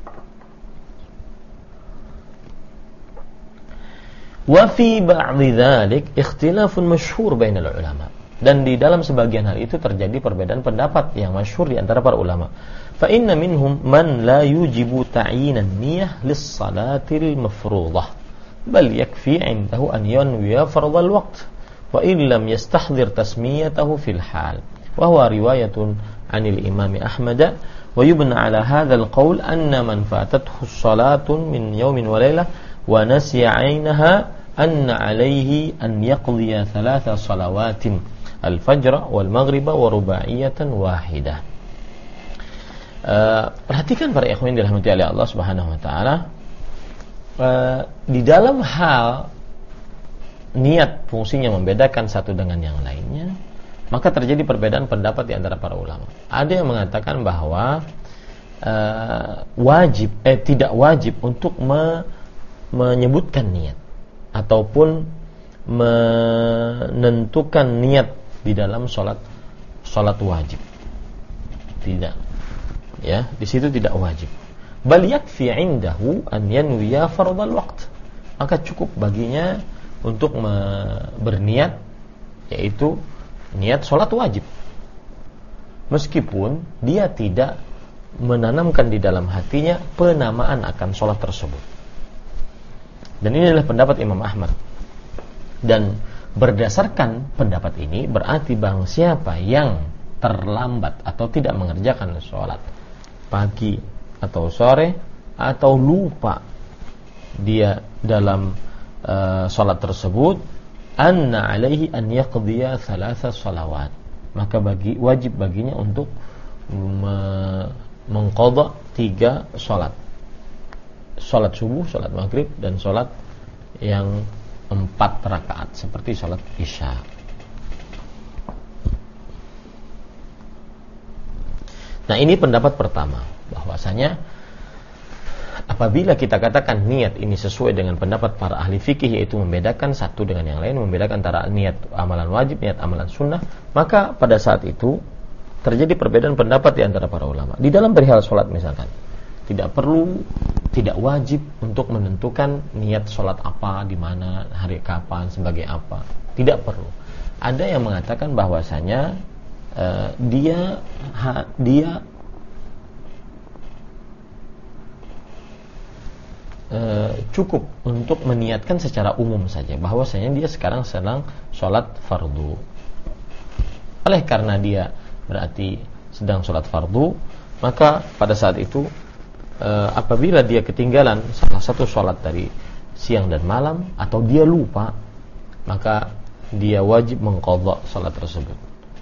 Wa fi ba'dhi dzalik ikhtilafun masyhur bainal ulama. Dan di dalam sebagian hal itu terjadi perbedaan pendapat yang masyhur di antara para ulama. Fa inna minhum man la yujibu ta'yinan niyyah lis-salatil mafruḍah, bal yakfi 'indahu an yanwiya fardhal waqt wa in lam yastahdhir tasmiyatahu fil hal. Wa huwa riwayatun 'anil Imam Ahmad wa yubna 'ala hadzal qaul anna man fatathu salatun min yawmin wa laylah wa nasiya 'ainaha anna 'alayhi an yaqdiya 3 salawatin al-fajr wal maghrib wa rubaiyatan wahidah. Perhatikan para ikhwan yang dirahmati oleh Allah Subhanahu wa taala, di dalam hal niat fungsinya membedakan satu dengan yang lainnya, maka terjadi perbedaan pendapat di antara para ulama. Ada yang mengatakan bahwa tidak wajib untuk menyebutkan niat ataupun menentukan niat di dalam salat wajib. Tidak. Ya, di situ tidak wajib. Bal yakfi 'indahu an yanwiya fardhal waqt. Maka cukup baginya untuk berniat, yaitu niat salat wajib. Meskipun dia tidak menanamkan di dalam hatinya penamaan akan salat tersebut. Dan ini adalah pendapat Imam Ahmad. Dan berdasarkan pendapat ini berarti barang siapa yang terlambat atau tidak mengerjakan sholat pagi atau sore atau lupa dia dalam sholat tersebut, anna alaihi an yaqdiya 3 salawat, maka wajib baginya untuk mengqadha 3 sholat subuh, sholat maghrib, dan sholat yang 4 rakaat seperti salat Isya. Nah, ini pendapat pertama, bahwasanya apabila kita katakan niat ini sesuai dengan pendapat para ahli fikih, yaitu membedakan satu dengan yang lain, membedakan antara niat amalan wajib, niat amalan sunnah, maka pada saat itu terjadi perbedaan pendapat di antara para ulama. Di dalam perihal sholat misalkan, tidak wajib untuk menentukan niat sholat apa, di mana, hari kapan, sebagai apa. Tidak perlu. Ada yang mengatakan bahwasanya dia cukup untuk meniatkan secara umum saja bahwasanya dia sekarang sedang sholat fardu. Oleh karena dia berarti sedang sholat fardu, maka pada saat itu apabila dia ketinggalan salah satu sholat dari siang dan malam, atau dia lupa, maka dia wajib mengqadha sholat tersebut.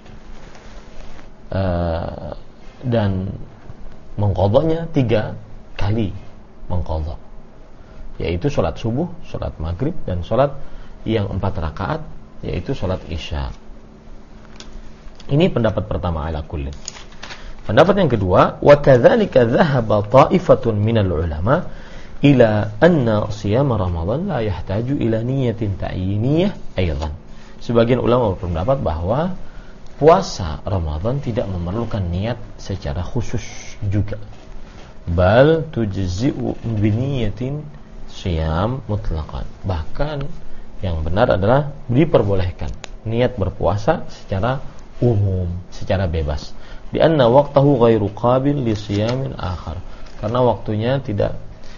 Dan mengqadhanya 3 kali mengqadha, yaitu sholat subuh, sholat maghrib, dan sholat yang 4 rakaat, yaitu sholat isya. Ini pendapat pertama ala kullin. Pendapat yang kedua, wa kadzalika dhahaba ta'ifatun minal ulama ila anna siyam Ramadan la yahtaju ila niyatin ta'yiniyah aidan. Sebagian ulama berpendapat bahwa puasa Ramadan tidak memerlukan niat secara khusus juga. Bal tujzi'u bi niyatin siyam mutlaqan. Bahkan yang benar adalah diperbolehkan niat berpuasa secara umum, secara bebas. Di anna waqtahu ghairu qabil li siyamin akhar. Karena waktunya tidak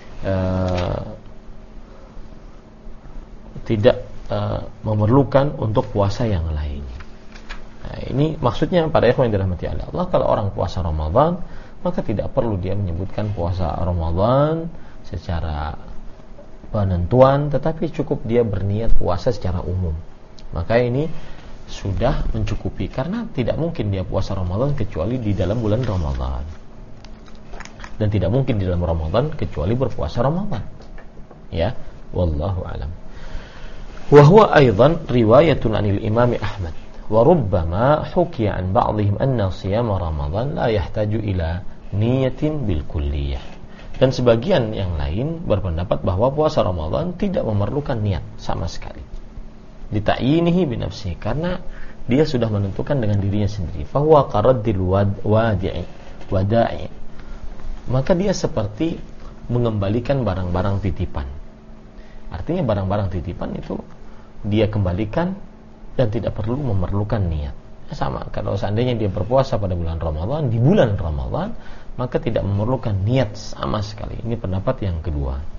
memerlukan untuk puasa yang lain. Nah, ini maksudnya pada ikhwan yang dirahmati Allah, kalau orang puasa Ramadan, maka tidak perlu dia menyebutkan puasa Ramadan secara penentuan, tetapi cukup dia berniat puasa secara umum. Maka ini sudah mencukupi, karena tidak mungkin dia puasa Ramadan kecuali di dalam bulan Ramadan, dan tidak mungkin di dalam Ramadan kecuali berpuasa Ramadan. Ya, wallahu alam. Wa huwa aidan riwayatun 'anil Imam Ahmad wa rubbama hukiya 'an ba'dihim anna siyam Ramadan la yahtaju ila niyatin bil kulliyah. Dan sebagian yang lain berpendapat bahwa puasa Ramadan tidak memerlukan niat sama sekali. Dita'yinihi binafsihi, karena dia sudah menentukan dengan dirinya sendiri. Fahuwa qaraddil wada'i. Maka dia seperti mengembalikan barang-barang titipan. Artinya barang-barang titipan itu dia kembalikan dan tidak perlu memerlukan niat. Sama, kalau seandainya dia berpuasa pada bulan Ramadan, di bulan Ramadan, maka tidak memerlukan niat sama sekali. Ini pendapat yang kedua.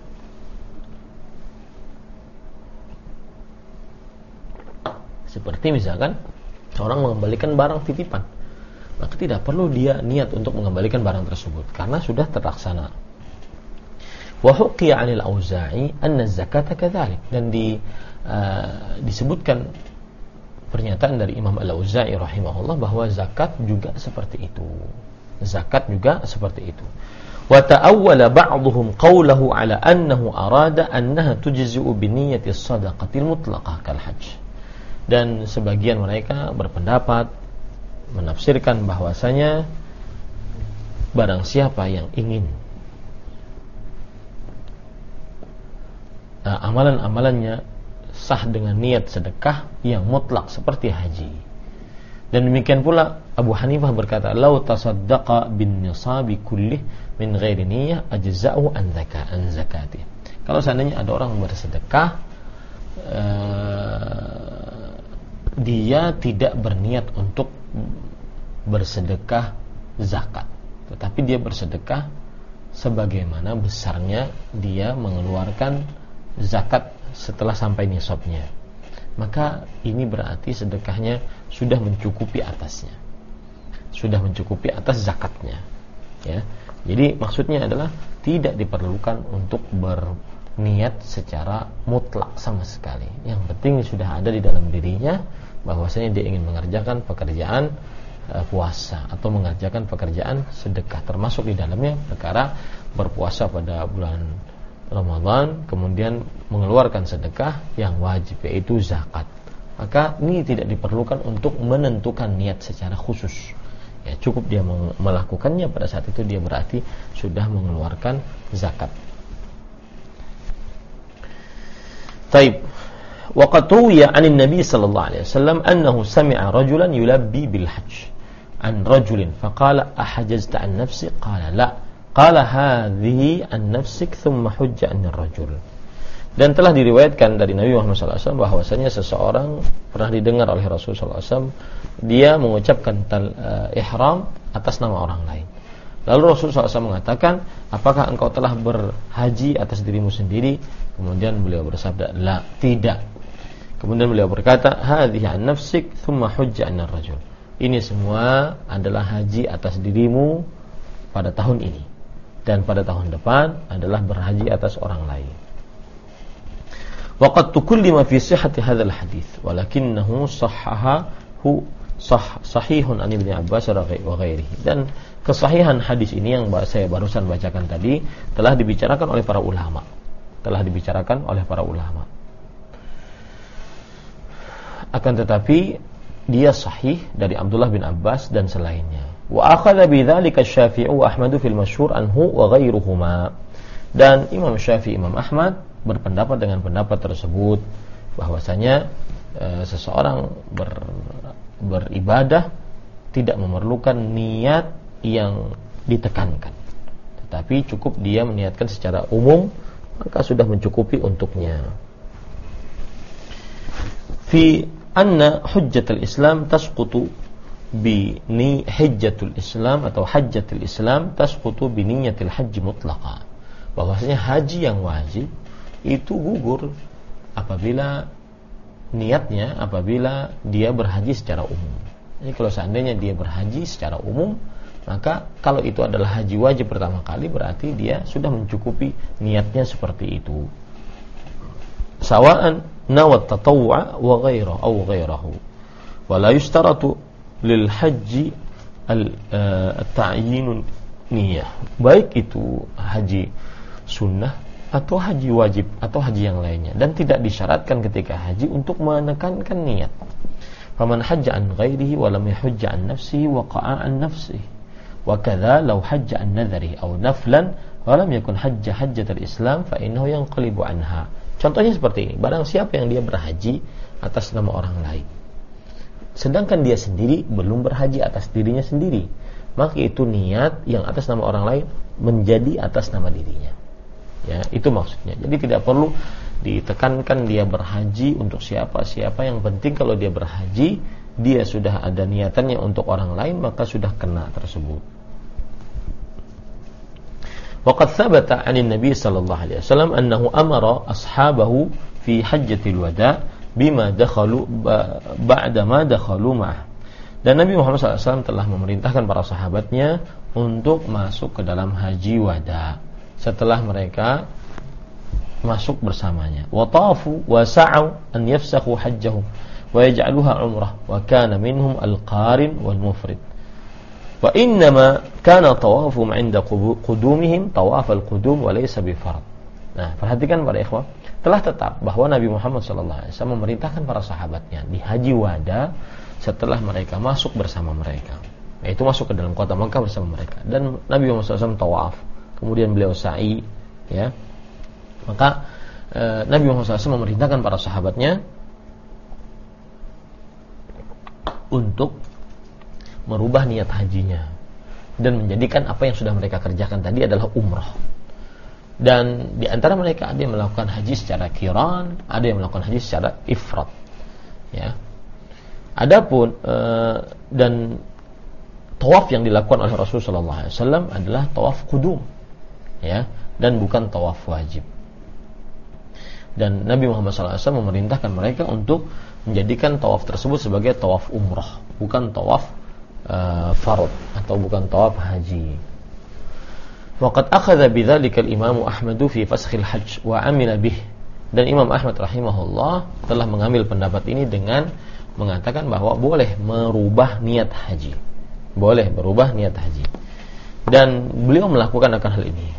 Seperti misalkan seorang mengembalikan barang titipan, maka tidak perlu dia niat untuk mengembalikan barang tersebut karena sudah terlaksana. Wa huqiya 'anil Auza'i anna zakata kadzalik, dan disebutkan pernyataan dari Imam Al-Auza'i rahimahullah bahwa zakat juga seperti itu. Zakat juga seperti itu. Wa ta'awwala ba'dhum qawlahu 'ala annahu arada annaha tujzi'u bi niyyati as-sadaqatil mutlaqah kal hajj. Dan sebagian mereka berpendapat menafsirkan bahwasanya barang siapa yang ingin amalan-amalannya sah dengan niat sedekah yang mutlak seperti haji. Dan demikian pula Abu Hanifah berkata, "Lau tasaddaqa bin nisabi kullih min ghairi niyyah ajza'u an zakati." Kalau seandainya ada orang bersedekah, dia tidak berniat untuk bersedekah zakat, tetapi dia bersedekah sebagaimana besarnya dia mengeluarkan zakat setelah sampai nisabnya, maka ini berarti sedekahnya sudah mencukupi atasnya, sudah mencukupi atas zakatnya. Ya, jadi maksudnya adalah tidak diperlukan untuk berniat secara mutlak sama sekali. Yang penting sudah ada di dalam dirinya bahwasanya dia ingin mengerjakan pekerjaan puasa atau mengerjakan pekerjaan sedekah, termasuk di dalamnya perkara berpuasa pada bulan Ramadan, kemudian mengeluarkan sedekah yang wajib yaitu zakat. Maka ini tidak diperlukan untuk menentukan niat secara khusus. Ya, cukup dia melakukannya pada saat itu dia berarti sudah mengeluarkan zakat. Taib. Wa qad ruwiya 'an Nabi sallallahu alaihi wasallam annahu sami'a rajulan yulabbi bil hajj an rajulin faqala ahajjta an nafsi qala la qala hadhihi an nafsik thumma hujja an rajul. Dan telah diriwayatkan dari Nabi Muhammad SAW bahwasanya seseorang pernah didengar oleh Rasulullah SAW dia mengucapkan ihram atas nama orang lain. Lalu Rasulullah SAW mengatakan, apakah engkau telah berhaji atas dirimu sendiri? Kemudian beliau bersabda, la, tidak. Kemudian beliau berkata, hadhihi an nafsik thumma hujja an rajul. Ini semua adalah haji atas dirimu pada tahun ini, dan pada tahun depan adalah berhaji atas orang lain. Waqad tukallima fi sihhati hadzal hadits walakinahu sahhahahu sahihun an Ibnu Abbas wa ghairihi. Dan kesahihan hadis ini yang saya barusan bacakan tadi telah dibicarakan oleh para ulama. Akan tetapi dia sahih dari Abdullah bin Abbas dan selainnya. Wa akhadha bidzalika Syafi'i wa Ahmad fil masyhur anhu wa ghairuhuma. Dan Imam Syafi'i, Imam Ahmad berpendapat dengan pendapat tersebut bahwasanya seseorang beribadah tidak memerlukan niat yang ditekankan, tetapi cukup dia meniatkan secara umum maka sudah mencukupi untuknya. Fi anna hujjatul Islam tasqutu bi ni hajjatul Islam atau hajjatul Islam tasqutu bi niyatil haji mutlaqa. Bahwasanya haji yang wajib itu gugur apabila dia berhaji secara umum. Jadi kalau seandainya dia berhaji secara umum, maka kalau itu adalah haji wajib pertama kali, berarti dia sudah mencukupi niatnya seperti itu. Sawa'an nawat tatawwa wa ghairahu wa la yustaratu lil haji at-ta'yinun niyah. Baik itu haji sunnah atau haji wajib atau haji yang lainnya, dan tidak disyaratkan ketika haji untuk menekankan niat. Faman hajja an ghairihi wa lam yahujja an nafsihi waqa'a an nafsihi wa kadza law hajja an nadhari aw naflan wa lam yakun hajja hajjatul Islam fa innahu yanqalibu anha. Contohnya seperti ini, barang siapa yang dia berhaji atas nama orang lain sedangkan dia sendiri belum berhaji atas dirinya sendiri, maka itu niat yang atas nama orang lain menjadi atas nama dirinya. Ya, itu maksudnya. Jadi tidak perlu ditekankan dia berhaji untuk siapa-siapa, yang penting kalau dia berhaji dia sudah ada niatannya untuk orang lain, maka sudah kena tersebut. Waqad thabata 'anil Nabi sallallahu alaihi wasallam annahu amara ashabahu fi hajjatil wada' bima dakhalu ba'da ma dakhalu ma'ah. Dan Nabi Muhammad SAW telah memerintahkan para sahabatnya untuk masuk ke dalam haji wada' setelah mereka masuk bersamanya. Wa tafu wa sa'u an yafsakhu hajjahum wa yaj'aluha umrah wa kana minhum al-qarin wal mufrid. Wa innama kana tawafum 'inda qudumihim tawaf al-qudum wa laysa bi fard. Nah, perhatikan para ikhwah, telah tetap bahwa Nabi Muhammad sallallahu alaihi wasallam memerintahkan para sahabatnya di haji wada setelah mereka masuk bersama mereka, yaitu masuk ke dalam kota Makkah bersama mereka, dan Nabi Muhammad SAW tawaf, kemudian beliau sa'i, ya. Maka Nabi Muhammad SAW memerintahkan para sahabatnya untuk merubah niat hajinya dan menjadikan apa yang sudah mereka kerjakan tadi adalah umrah. Dan di antara mereka ada yang melakukan haji secara qiran, ada yang melakukan haji secara ifrad, ya. Adapun dan tawaf yang dilakukan oleh Rasulullah SAW adalah tawaf qudum, ya, dan bukan tawaf wajib. Dan Nabi Muhammad SAW memerintahkan mereka untuk menjadikan tawaf tersebut sebagai tawaf umrah, bukan tawaf farad atau bukan tawaf haji. Waqad akhadha bidzalika al-Imam Ahmad fi Faskhil Hajj wa amila bih. Dan Imam Ahmad rahimahullah telah mengambil pendapat ini dengan mengatakan bahwa boleh merubah niat haji. Boleh berubah niat haji. Dan beliau melakukan akan hal ini.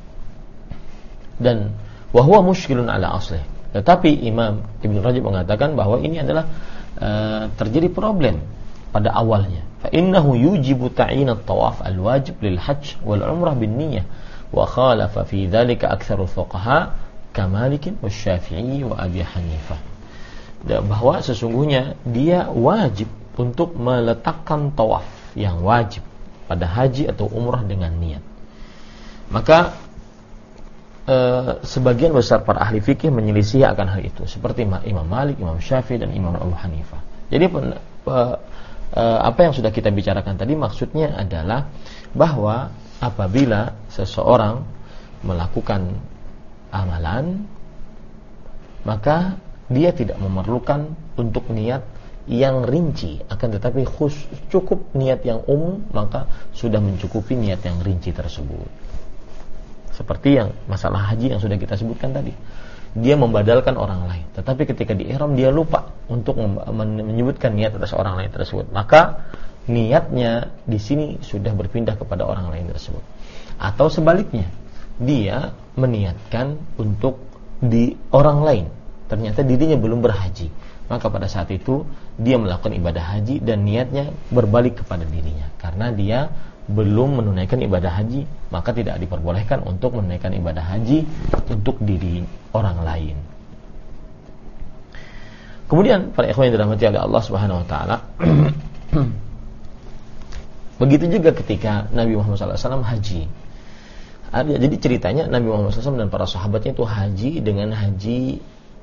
Dan wa huwa mushkilun ala aslih. Tetapi Imam Ibn Rajab mengatakan bahwa ini adalah terjadi problem pada awalnya. Fa innahu yujibu ta'yin at-tawaf al-wajib lil hajj wal umrah bin niyyah wa khalafa fi dhalika aktsaru fuqaha kamalikin wa Syafi'i wa Abi Hanifah, bahwa sesungguhnya dia wajib untuk meletakkan tawaf yang wajib pada haji atau umrah dengan niat. Maka sebagian besar para ahli fikih menyelisih akan hal itu, seperti Imam Malik, Imam Syafi'i, dan Imam Abu Hanifah. Jadi apa yang sudah kita bicarakan tadi maksudnya adalah bahwa apabila seseorang melakukan amalan, maka dia tidak memerlukan untuk niat yang rinci, akan tetapi cukup niat yang umum, maka sudah mencukupi niat yang rinci tersebut. Seperti yang masalah haji yang sudah kita sebutkan tadi, dia membadalkan orang lain, tetapi ketika di ihram dia lupa untuk menyebutkan niat atas orang lain tersebut, maka niatnya di sini sudah berpindah kepada orang lain tersebut. Atau sebaliknya, dia meniatkan untuk di orang lain, ternyata dirinya belum berhaji, maka pada saat itu dia melakukan ibadah haji dan niatnya berbalik kepada dirinya, karena dia belum menunaikan ibadah haji, maka tidak diperbolehkan untuk menunaikan ibadah haji untuk diri orang lain. Kemudian para ikhwan yang dirahmati oleh Allah Subhanahu wa taala, begitu juga ketika Nabi Muhammad SAW haji. Jadi ceritanya Nabi Muhammad SAW dan para sahabatnya itu haji dengan haji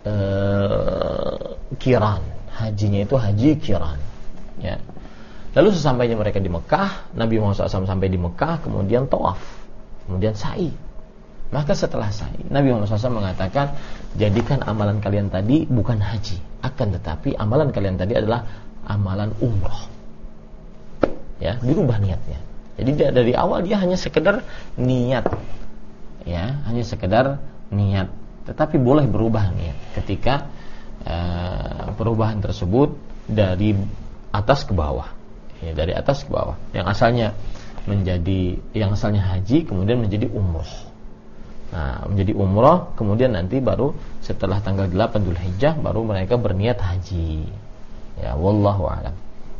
kiran. Hajinya itu haji kiran, ya. Lalu sesampainya mereka di Mekah, Nabi Muhammad SAW sampai di Mekah, kemudian tawaf, kemudian sa'i. Maka setelah sa'i, Nabi Muhammad SAW mengatakan, jadikan amalan kalian tadi bukan haji, akan tetapi amalan kalian tadi adalah amalan umroh. Ya, dirubah niatnya. Jadi dari awal dia hanya sekedar niat, ya, hanya sekedar niat. Tetapi boleh berubah niat ketika perubahan tersebut dari atas ke bawah. Ya, dari atas ke bawah. Yang asalnya haji kemudian menjadi umroh. Nah, menjadi umroh kemudian nanti baru setelah tanggal 8 Dzulhijjah baru mereka berniat haji. Ya, wallahu a'lam.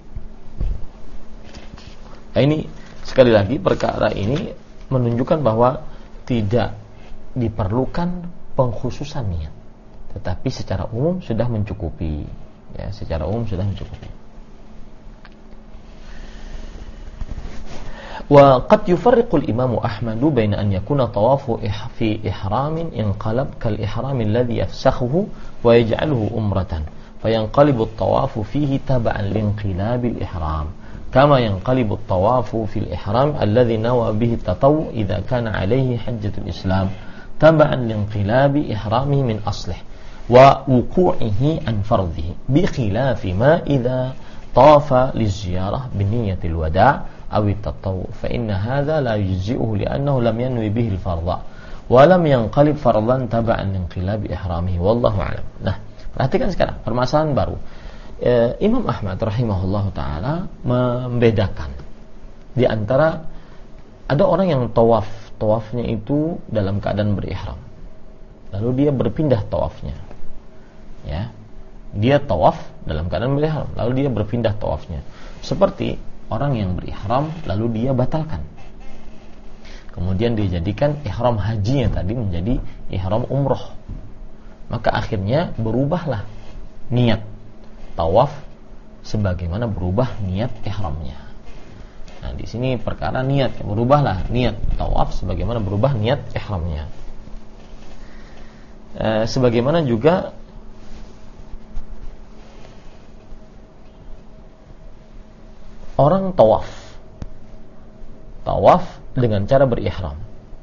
Nah, ini sekali lagi perkara ini menunjukkan bahwa tidak diperlukan pengkhususan niat, tetapi secara umum sudah mencukupi. Ya, secara umum sudah mencukupi. وقد يفرق الإمام أحمد بين أن يكون طواف في إحرام انقلب كالإحرام الذي يفسخه ويجعله أمرة فينقلب الطواف فيه تبعا لانقلاب الإحرام كما ينقلب الطواف في الإحرام الذي نوى به التطوع إذا كان عليه حجة الإسلام تبعا لانقلاب إحرامه من أصله ووقوعه عن فرضه بخلاف ما إذا طاف للزيارة بنية الوداع أو التطوع فإن هذا لا يجزئه لأنه لم ينوي به الفرض ولم ينقلب فرضا تبعا لانقلاب إحرامه والله أعلم. Nah, perhatikan sekarang permasalahan baru. Imam Ahmad rahimahullah ta'ala membedakan di antara ada orang yang tawafnya itu dalam keadaan berihram, lalu dia berpindah tawafnya, ya, dia tawaf dalam keadaan berihram lalu dia berpindah tawafnya, seperti orang yang berihram lalu dia batalkan, kemudian dia jadikan ihram hajinya tadi menjadi ihram umroh, maka akhirnya berubahlah niat tawaf sebagaimana berubah niat ihramnya. Nah, di sini perkara niat, berubahlah niat tawaf sebagaimana berubah niat ihramnya. Sebagaimana juga orang tawaf dengan cara berihram,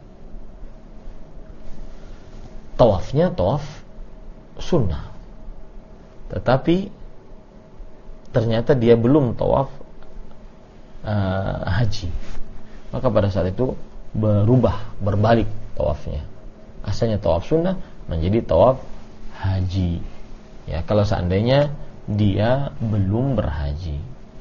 tawafnya tawaf sunnah, tetapi ternyata dia belum tawaf haji, maka pada saat itu berbalik tawafnya, asalnya tawaf sunnah menjadi tawaf haji, ya, kalau seandainya dia belum berhaji.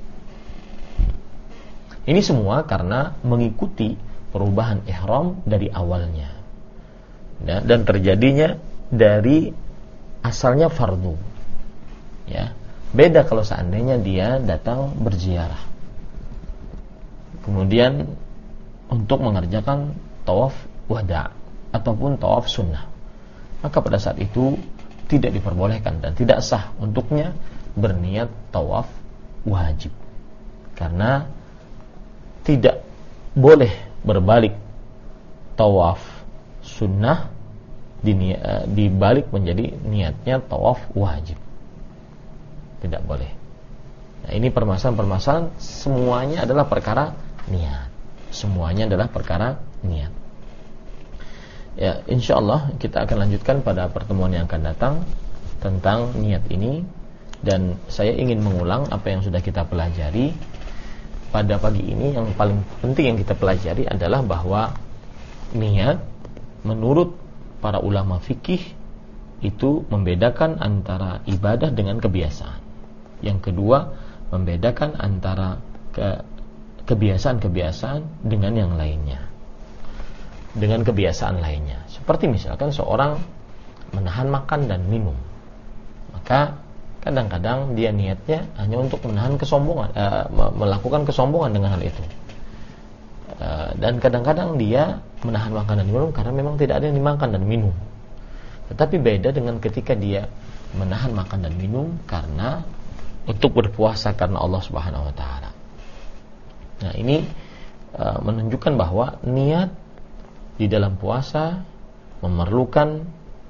Ini semua karena mengikuti perubahan ihram dari awalnya, dan terjadinya dari asalnya fardu, ya. Beda kalau seandainya dia datang berziarah, kemudian untuk mengerjakan tawaf wada ataupun tawaf sunnah. maka pada saat itu tidak diperbolehkan dan tidak sah untuknya berniat tawaf wajib. Karena tidak boleh berbalik tawaf sunnah dibalik menjadi niatnya tawaf wajib. Tidak boleh. Nah, ini permasalahan-permasalahan semuanya adalah perkara niat. Semuanya adalah perkara niat. Ya, insyaallah kita akan lanjutkan pada pertemuan yang akan datang tentang niat ini, dan saya ingin mengulang apa yang sudah kita pelajari pada pagi ini. Yang paling penting yang kita pelajari adalah bahwa niat menurut para ulama fikih itu membedakan antara ibadah dengan kebiasaan. Yang kedua, membedakan antara kebiasaan-kebiasaan dengan yang lainnya, dengan kebiasaan lainnya. Seperti misalkan seorang menahan makan dan minum, maka kadang-kadang dia niatnya hanya untuk menahan kesombongan, melakukan kesombongan dengan hal itu. Dan kadang-kadang dia menahan makan dan minum karena memang tidak ada yang dimakan dan minum. Tetapi beda dengan ketika dia menahan makan dan minum karena untuk berpuasa karena Allah Subhanahu wa taala. Nah, ini menunjukkan bahwa niat di dalam puasa memerlukan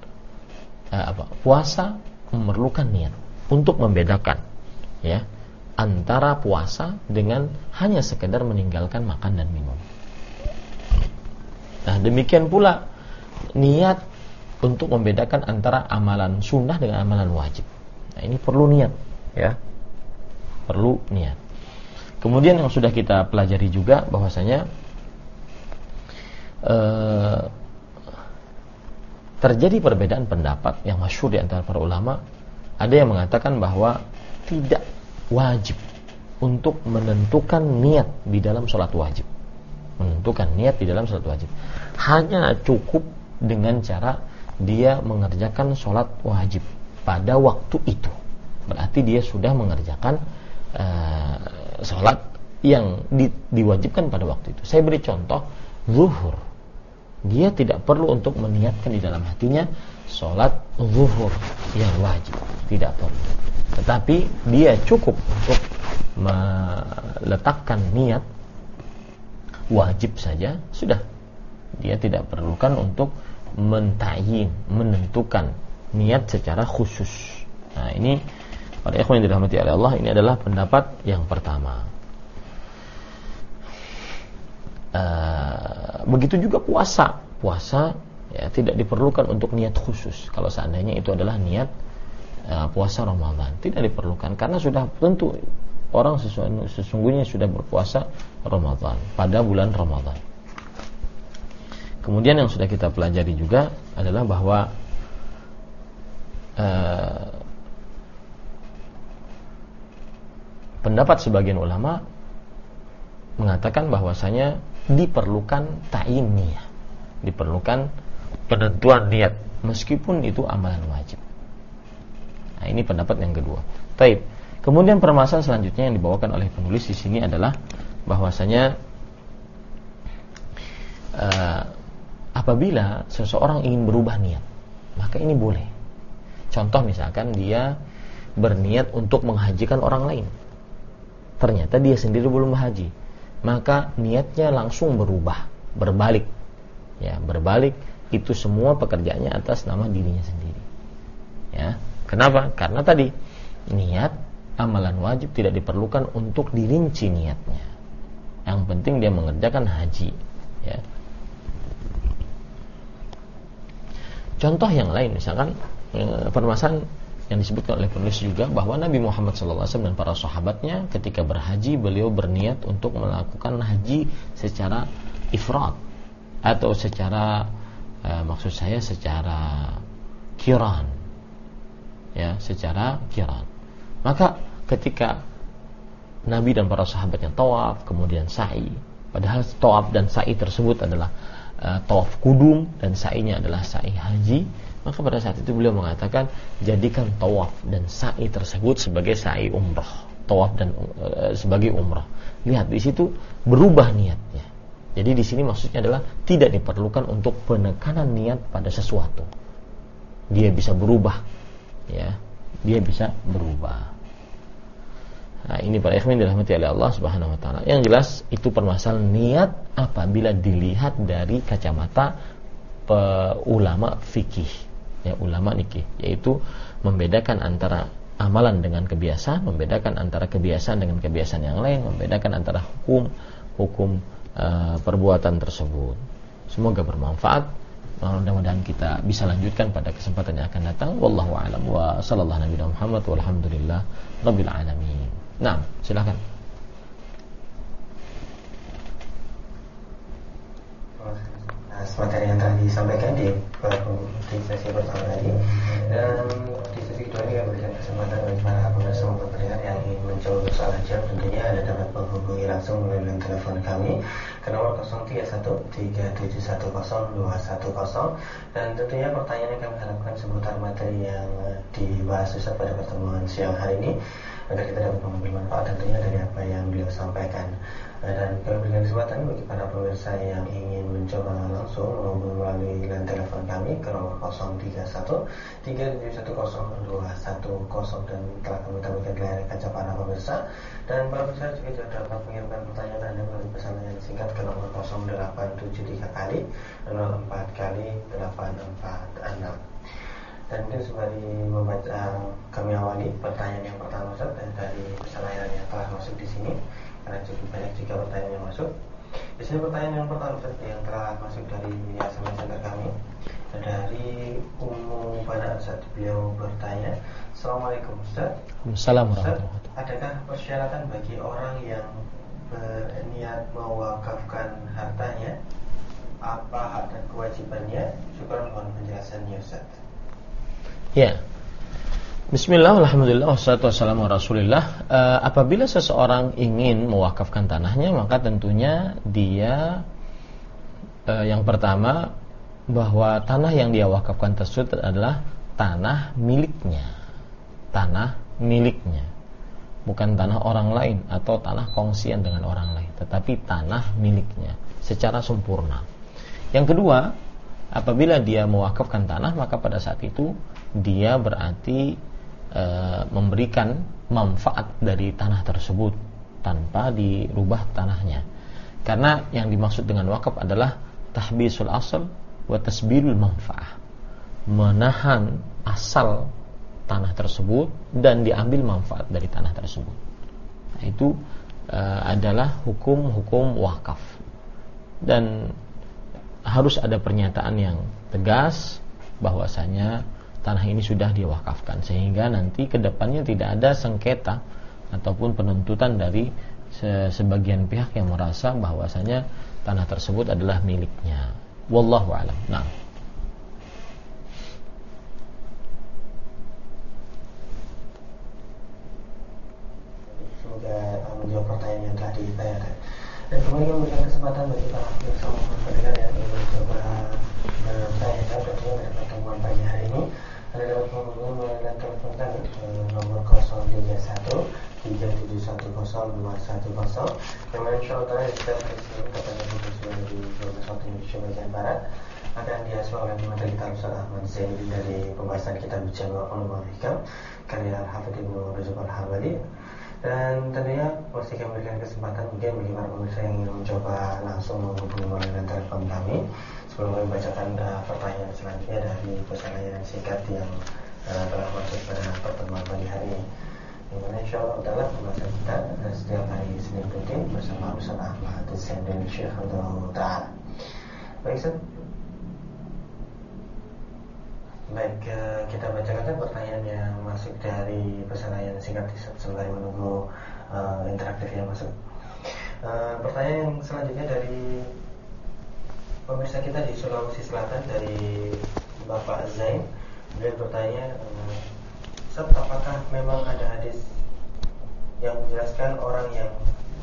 puasa memerlukan niat untuk membedakan ya antara puasa dengan hanya sekedar meninggalkan makan dan minum. Nah, demikian pula niat untuk membedakan antara amalan sunnah dengan amalan wajib. Nah, ini perlu niat ya. Perlu niat. Kemudian yang sudah kita pelajari juga bahwasanya terjadi perbedaan pendapat yang masyhur di antara para ulama. Ada yang mengatakan bahwa tidak wajib untuk menentukan niat di dalam sholat wajib. Menentukan niat di dalam sholat wajib hanya cukup dengan cara dia mengerjakan sholat wajib pada waktu itu. Berarti dia sudah mengerjakan sholat yang diwajibkan pada waktu itu. Saya beri contoh, zuhur. Dia tidak perlu untuk meniatkan di dalam hatinya sholat zuhur yang wajib, tidak perlu. Tetapi dia cukup untuk meletakkan niat wajib saja, sudah. Dia tidak perlukan untuk menentukan niat secara khusus. Nah, ini para ikhwan yang dirahmati oleh Allah, ini adalah pendapat yang pertama. Begitu juga puasa ya tidak diperlukan untuk niat khusus. Kalau seandainya itu adalah niat puasa Ramadan, tidak diperlukan karena sudah tentu orang sesungguhnya sudah berpuasa Ramadan pada bulan Ramadan. Kemudian yang sudah kita pelajari juga adalah bahwa pendapat sebagian ulama mengatakan bahwasanya diperlukan ta'yin niat, diperlukan penentuan niat meskipun itu amalan wajib. Nah, ini pendapat yang kedua. Taib. Kemudian permasalahan selanjutnya yang dibawakan oleh penulis di sini adalah bahwasanya apabila seseorang ingin berubah niat, maka ini boleh. Contoh misalkan dia berniat untuk menghajikan orang lain, ternyata dia sendiri belum haji, maka niatnya langsung berubah, berbalik. Ya, berbalik itu semua pekerjaannya atas nama dirinya sendiri. Ya, kenapa? Karena tadi niat amalan wajib tidak diperlukan untuk dirinci niatnya. Yang penting dia mengerjakan haji. Ya. Contoh yang lain misalkan permasalahan yang disebutkan oleh penulis juga bahwa Nabi Muhammad SAW dan para sahabatnya ketika berhaji beliau berniat untuk melakukan haji secara ifrad atau secara maksud saya secara qiran, ya, secara qiran. Maka ketika Nabi dan para sahabatnya tawaf kemudian sa'i, padahal tawaf dan sa'i tersebut adalah tawaf kudum dan sa'inya adalah sa'i haji, maka pada saat itu beliau mengatakan jadikan tawaf dan sa'i tersebut sebagai sa'i umrah, tawaf dan sebagai umrah. Lihat di situ berubah niatnya. Jadi di sini maksudnya adalah tidak diperlukan untuk penekanan niat pada sesuatu. dia bisa berubah, ya, dia bisa berubah. Nah, ini para ikhwan dirahmati oleh Allah Subhanahu wa taala. Yang jelas itu permasalahan niat apabila dilihat dari kacamata ulama fikih, ya, ulama nikih, yaitu membedakan antara amalan dengan kebiasaan, membedakan antara kebiasaan dengan kebiasaan yang lain, membedakan antara hukum perbuatan tersebut. Semoga bermanfaat. Mudah-mudahan kita bisa lanjutkan pada kesempatan yang akan datang. Wallahu a'lam wa sallallahu nabiyana Muhammad walhamdulillah rabbil alamin. Nah, silakan. Materi yang telah disampaikan di sesi pertama tadi, dan di sesi kedua ini kami berikan kesempatan bagi para pemirsa maupun pendengar yang ingin mencoba soal jawab. Tentunya Anda dapat menghubungi langsung melalui telepon kami ke nomor 0313710210, dan tentunya pertanyaan yang kami harapkan seputar materi yang dibahas Ustaz pada pertemuan siang hari ini, agar kita dapat mengambil manfaat tentunya dari apa yang beliau sampaikan. Dan kami berikan kesempatan bagi para pemirsa yang ingin mencoba langsung menghubungi melalui line telepon kami ke nomor 0313710210, dan telah kami tampilkan di layar kaca para pemirsa. Dan para pemirsa juga dapat mengirimkan pertanyaan Anda melalui pesan yang singkat ke nomor 0873 kali 04 kali 846. Dan mungkin sembari membaca, kami awali pertanyaan yang pertama Ustaz dari pesan layar yang telah masuk di sini, karena cukup banyak juga pertanyaan yang masuk. Di sini pertanyaan yang pertama Ustaz yang telah masuk dari SMS center kami, dari Ummu Bana Ustaz. Beliau bertanya, Assalamualaikum Ustaz. Assalamualaikum Ustaz, warahmatullahi wabarakatuh. adakah persyaratan bagi orang yang berniat mewakafkan hartanya? Apa hak dan kewajibannya? Syukur mohon penjelasannya Ustaz. Ya. Bismillah, alhamdulillah, wassalatu wassalamu ala rasulillah. Apabila seseorang ingin mewakafkan tanahnya, maka tentunya dia yang pertama, bahwa tanah yang dia wakafkan tersebut adalah tanah miliknya. Tanah miliknya, bukan tanah orang lain atau tanah kongsian dengan orang lain, tetapi tanah miliknya secara sempurna. Yang kedua, apabila dia mewakafkan tanah, maka pada saat itu dia berarti memberikan manfaat dari tanah tersebut tanpa dirubah tanahnya. Karena yang dimaksud dengan wakaf adalah tahbisul asal wa tasbilul manfaah, menahan asal tanah tersebut dan diambil manfaat dari tanah tersebut. Nah, itu adalah hukum-hukum wakaf, dan harus ada pernyataan yang tegas bahwasanya tanah ini sudah diwakafkan, sehingga nanti kedepannya tidak ada sengketa ataupun penuntutan dari sebagian pihak yang merasa bahwasanya tanah tersebut adalah miliknya. Wallahu a'lam. Nah, semoga menjawab pertanyaan yang telah ditanyakan. Dan kemudian memberikan kesempatan bagi para pemirsa maupun pendengar yang ingin mencoba bertanya jawab tentunya pada pertemuan pagi hari ini. Anda dapat menghubungi melalui telepon kami nomor 0313710210, yang mana insya Allah kita berisikan kepada pemirsa di Jawa Waktu Indonesia bagian Barat akan diasuh oleh materi kita Ustaz Ahmad Zaini dari pembahasan kitab Jami' Ulumul Hikam karya Al-Hafidz Ibnu Rajab Al-Hambali. Dan tentunya masih kami berikan kesempatan mungkin bagi para pemirsa yang ingin mencoba langsung menghubungi melalui telepon kami sebelum kami bacakan pertanyaan selanjutnya dari pesan layanan singkat yang telah masuk pada pertemuan pagi hari ini. Dimana insya Allah adalah pembahasan kita setiap hari Senin rutin bersama Ustaz Ahmad Zaini dan Syekh Abdul Ta'ala. Baik Ustaz. Baik, kita bacakan pertanyaan yang masuk dari pesan layanan singkat sembari menunggu interaktif yang masuk. Pertanyaan yang selanjutnya dari pemirsa kita di Sulawesi Selatan, dari Bapak Zain. Beliau bertanya, Ustaz, apakah memang ada hadis yang menjelaskan orang yang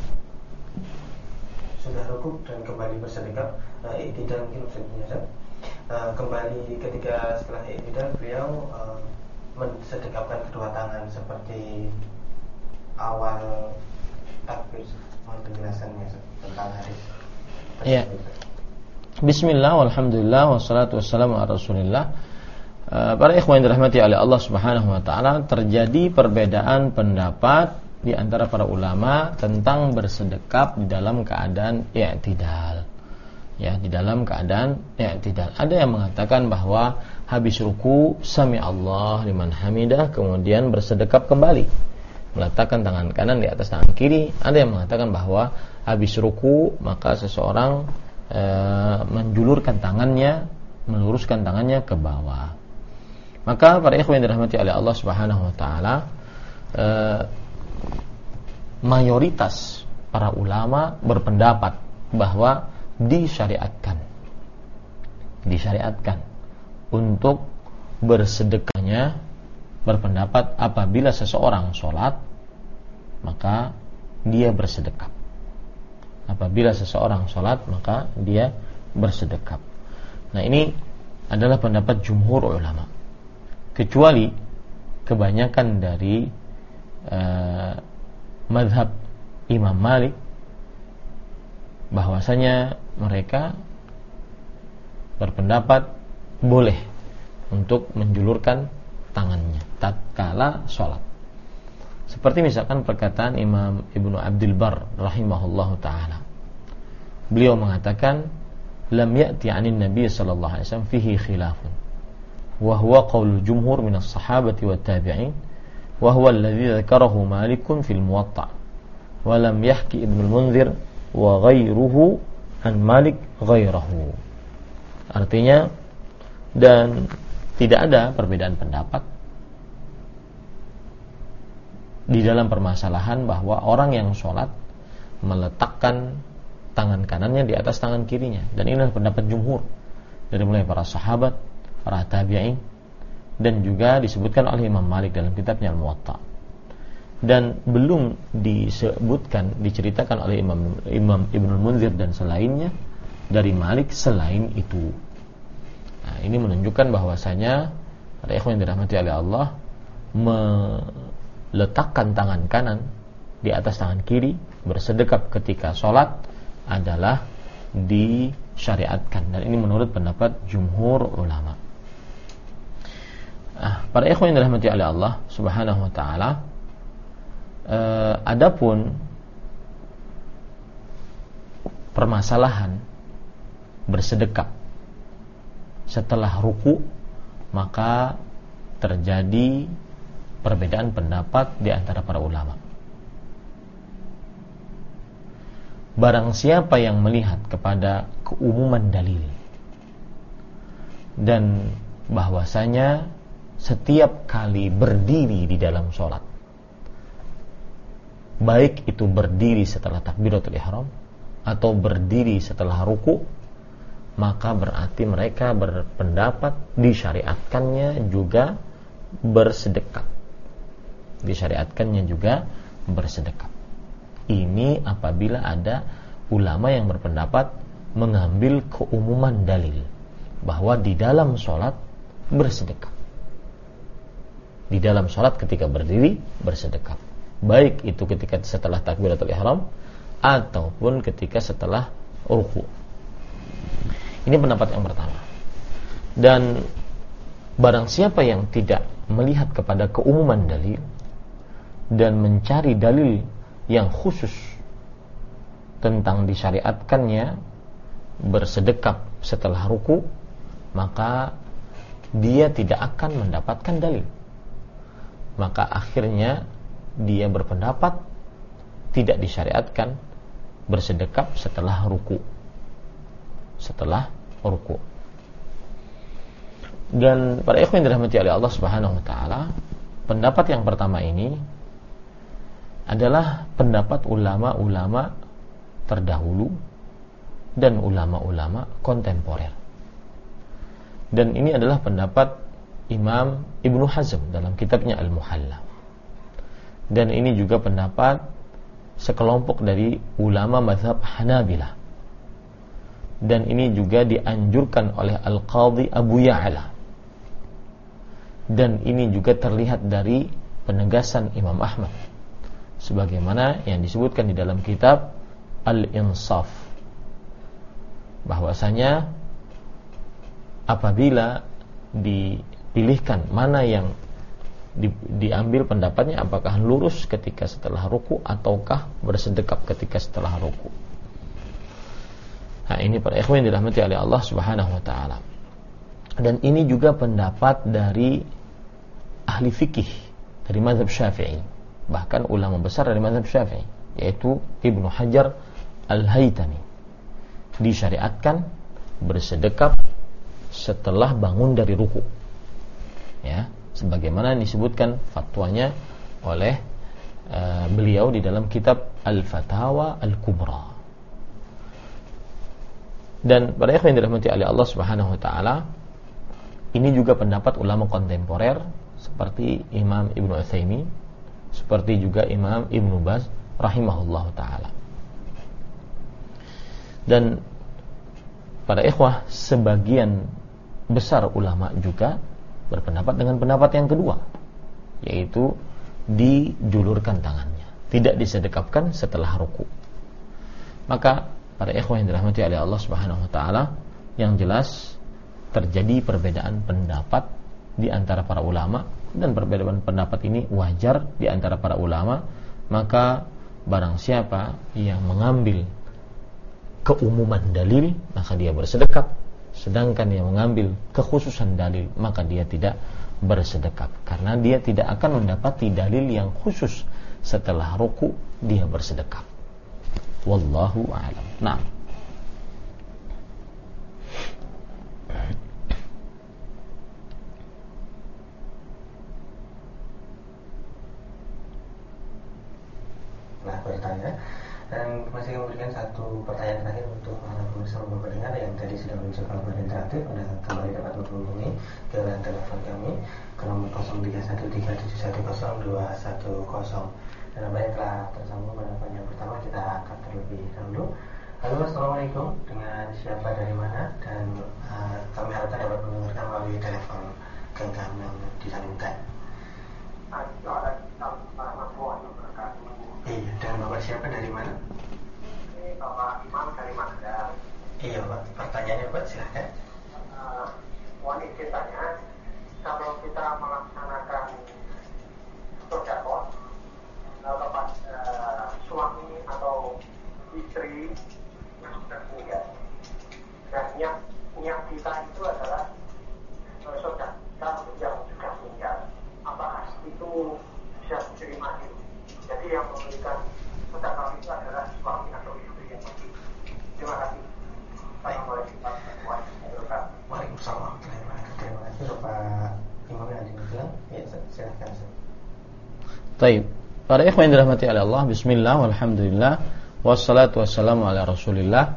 sudah rukuk dan kembali bersedekap, iktidal mungkin maksudnya Ustaz, kembali ketika setelah iktidal beliau mensedekapkan kedua tangan seperti awal takbir? Mohon penjelasannya tentang hadis. Ya. Bismillah, walhamdulillah, wassalatu wassalamu ala rasulillah. Para ikhwan yang dirahmati oleh Allah Subhanahu wa taala, terjadi perbedaan pendapat di antara para ulama tentang bersedekap di dalam keadaan i'tidal. Ya, di dalam keadaan i'tidal. Ada yang mengatakan bahwa habis ruku sami Allah liman hamidah, kemudian bersedekap kembali, meletakkan tangan kanan di atas tangan kiri. Ada yang mengatakan bahwa habis ruku maka seseorang menjulurkan tangannya, meluruskan tangannya ke bawah. Maka para ikhwan yang dirahmati oleh Allah Subhanahu wa taala, mayoritas para ulama berpendapat bahwa disyariatkan untuk bersedekahnya, berpendapat apabila seseorang sholat maka dia bersedekap. Apabila seseorang sholat maka dia bersedekap. Nah, ini adalah pendapat jumhur ulama, kecuali kebanyakan dari mazhab Imam Malik, bahwasanya mereka berpendapat boleh untuk menjulurkan tangannya tatkala sholat. Seperti misalkan perkataan Imam Ibnu Abdul Bar rahimahullahu ta'ala. Beliau mengatakan, lam ya'ti 'anin Nabi sallallahu alaihi wasallam fihi khilafun, wa huwa qaulul jumhur minas sahabati wat tabi'in, wa huwa alladhi dzakarahu Malikun fil Muwatta', wa lam yahki Ibnu al-Munzir wa ghairuhu an Malik ghairahu. Artinya, dan tidak ada perbedaan pendapat di dalam permasalahan bahwa orang yang sholat meletakkan tangan kanannya di atas tangan kirinya, dan ini adalah pendapat jumhur dari mulai para sahabat, para tabi'in, dan juga disebutkan oleh Imam Malik dalam kitabnya Al-Muwatta'. Dan belum disebutkan, diceritakan oleh Imam Ibnu al-Munzir dan selainnya dari Malik selain itu. Nah, ini menunjukkan bahwasanya para ikhwan yang dirahmati oleh Allah, meletakkan tangan kanan di atas tangan kiri, bersedekap ketika sholat adalah disyariatkan, dan ini menurut pendapat jumhur ulama. Para ikhwan yang dirahmati oleh Allah Subhanahu wa taala, adapun permasalahan bersedekap setelah ruku, maka terjadi perbedaan pendapat di antara para ulama. Barang siapa yang melihat kepada keumuman dalil dan bahwasanya setiap kali berdiri di dalam sholat, baik itu berdiri setelah takbiratul ihram atau berdiri setelah ruku, maka berarti mereka berpendapat disyariatkannya juga bersedekap. Disyariatkannya juga bersedekap. Ini apabila ada ulama yang berpendapat mengambil keumuman dalil bahwa di dalam sholat bersedekap. Di dalam sholat ketika berdiri bersedekap, baik itu ketika setelah takbiratul ihram ataupun ketika setelah ruku. Ini pendapat yang pertama. Dan barang siapa yang tidak melihat kepada keumuman dalil dan mencari dalil yang khusus tentang disyariatkannya bersedekap setelah ruku, maka dia tidak akan mendapatkan dalil. Maka akhirnya dia berpendapat tidak disyariatkan bersedekap setelah ruku. Dan para ikhwan yang dirahmati oleh Allah Subhanahu wa taala, pendapat yang pertama ini adalah pendapat ulama-ulama terdahulu dan ulama-ulama kontemporer. Dan ini adalah pendapat Imam Ibnu Hazm dalam kitabnya Al-Muhalla. Dan ini juga pendapat sekelompok dari ulama mazhab Hanabilah. Dan ini juga dianjurkan oleh Al-Qadhi Abu Ya'la. Dan ini juga terlihat dari penegasan Imam Ahmad, sebagaimana yang disebutkan di dalam kitab Al-Insaf, bahwasanya apabila di pilihkan mana yang diambil pendapatnya, apakah lurus ketika setelah ruku ataukah bersedekap ketika setelah ruku. Nah, ini para ikhwan dirahmati oleh Allah Subhanahu wa taala. Dan ini juga pendapat dari ahli fikih dari mazhab Syafi'i, bahkan ulama besar dari mazhab Syafi'i, yaitu Ibnu Hajar Al-Haytami. Disyariatkan bersedekap setelah bangun dari ruku, ya, sebagaimana disebutkan fatwanya oleh beliau di dalam kitab Al-Fatawa Al-Kubra. Dan pada ikhwan yang dirahmati oleh Allah Subhanahu wa taala, ini juga pendapat ulama kontemporer seperti Imam Ibnu Utsaimin, seperti juga Imam Ibnu Baz rahimahullahu taala. Dan para ikhwah, sebagian besar ulama juga berpendapat dengan pendapat yang kedua, yaitu dijulurkan tangannya, tidak disedekapkan setelah ruku. Maka para ikhwah yang dirahmati oleh Allah Subhanahu wa taala, yang jelas terjadi perbedaan pendapat di antara para ulama, dan perbedaan pendapat ini wajar di antara para ulama. Maka barang siapa yang mengambil keumuman dalil, maka dia bersedekap. Sedangkan yang mengambil kekhususan dalil, maka dia tidak bersedekap, karena dia tidak akan mendapati dalil yang khusus setelah ruku dia bersedekap. Wallahu a'lam. Nah, bertanya, dan masih memberikan satu pertanyaan terakhir untuk para pemirsa dan pendengar yang tadi sudah muncul kabar interaktif. Anda kembali dapat menghubungi ke line telepon kami ke nomor 0313710210. Dan baiklah, tersambung pada pertanyaan pertama, kita akan terlebih dahulu. Halo, assalamualaikum, dengan siapa dari mana? Dan kami harapkan dapat mendengarkan melalui telepon genggam yang disalurkan. Iya, dan Bapak siapa dari mana? Ini Bapak Imam dari Magelang. Iya Pak, pertanyaannya Pak, silahkan. Wanita tanya, kalau kita melaksanakan sedekah kepada suami atau istri yang sudah meninggal, dan niat kita itu adalah sedekah untuk yang sudah meninggal, apakah itu bisa diterima itu? Jadi yang memberikan sedekah itu adalah suami atau istri yang mati. Terima kasih. Assalamualaikum warahmatullahi wabarakatuh. Waalaikumsalam. Terima kasih Bapak Imam yang bilang. Ya, silakan. Baik. Para ikhwan yang dirahmati oleh Allah, bismillah walhamdulillah wassalatu wassalamu ala Rasulillah.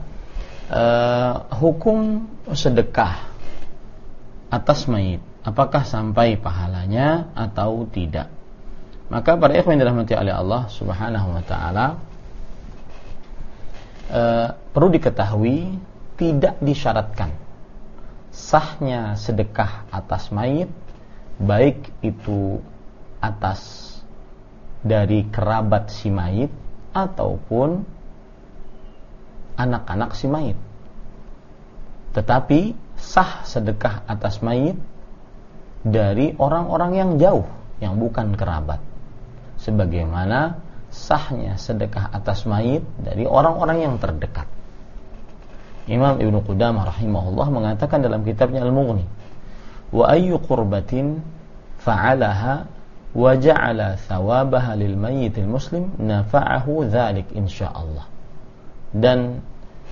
Hukum sedekah atas mayit, apakah sampai pahalanya atau tidak? Maka para ikhwan yang dirahmati oleh Allah Subhanahu wa taala, perlu diketahui tidak disyaratkan sahnya sedekah atas mayit, baik itu atas dari kerabat si mayit ataupun anak-anak si mayit. Tetapi sah sedekah atas mayit dari orang-orang yang jauh, yang bukan kerabat, sebagaimana sahnya sedekah atas mayit dari orang-orang yang terdekat. Imam Ibnu Qudamah rahimahullah mengatakan dalam kitabnya Al-Mughni, wa ayyu qurbatin fa'alaha wa ja'ala thawabaha lil mayyitil muslim nafa'ahu dzalik insyaallah. Dan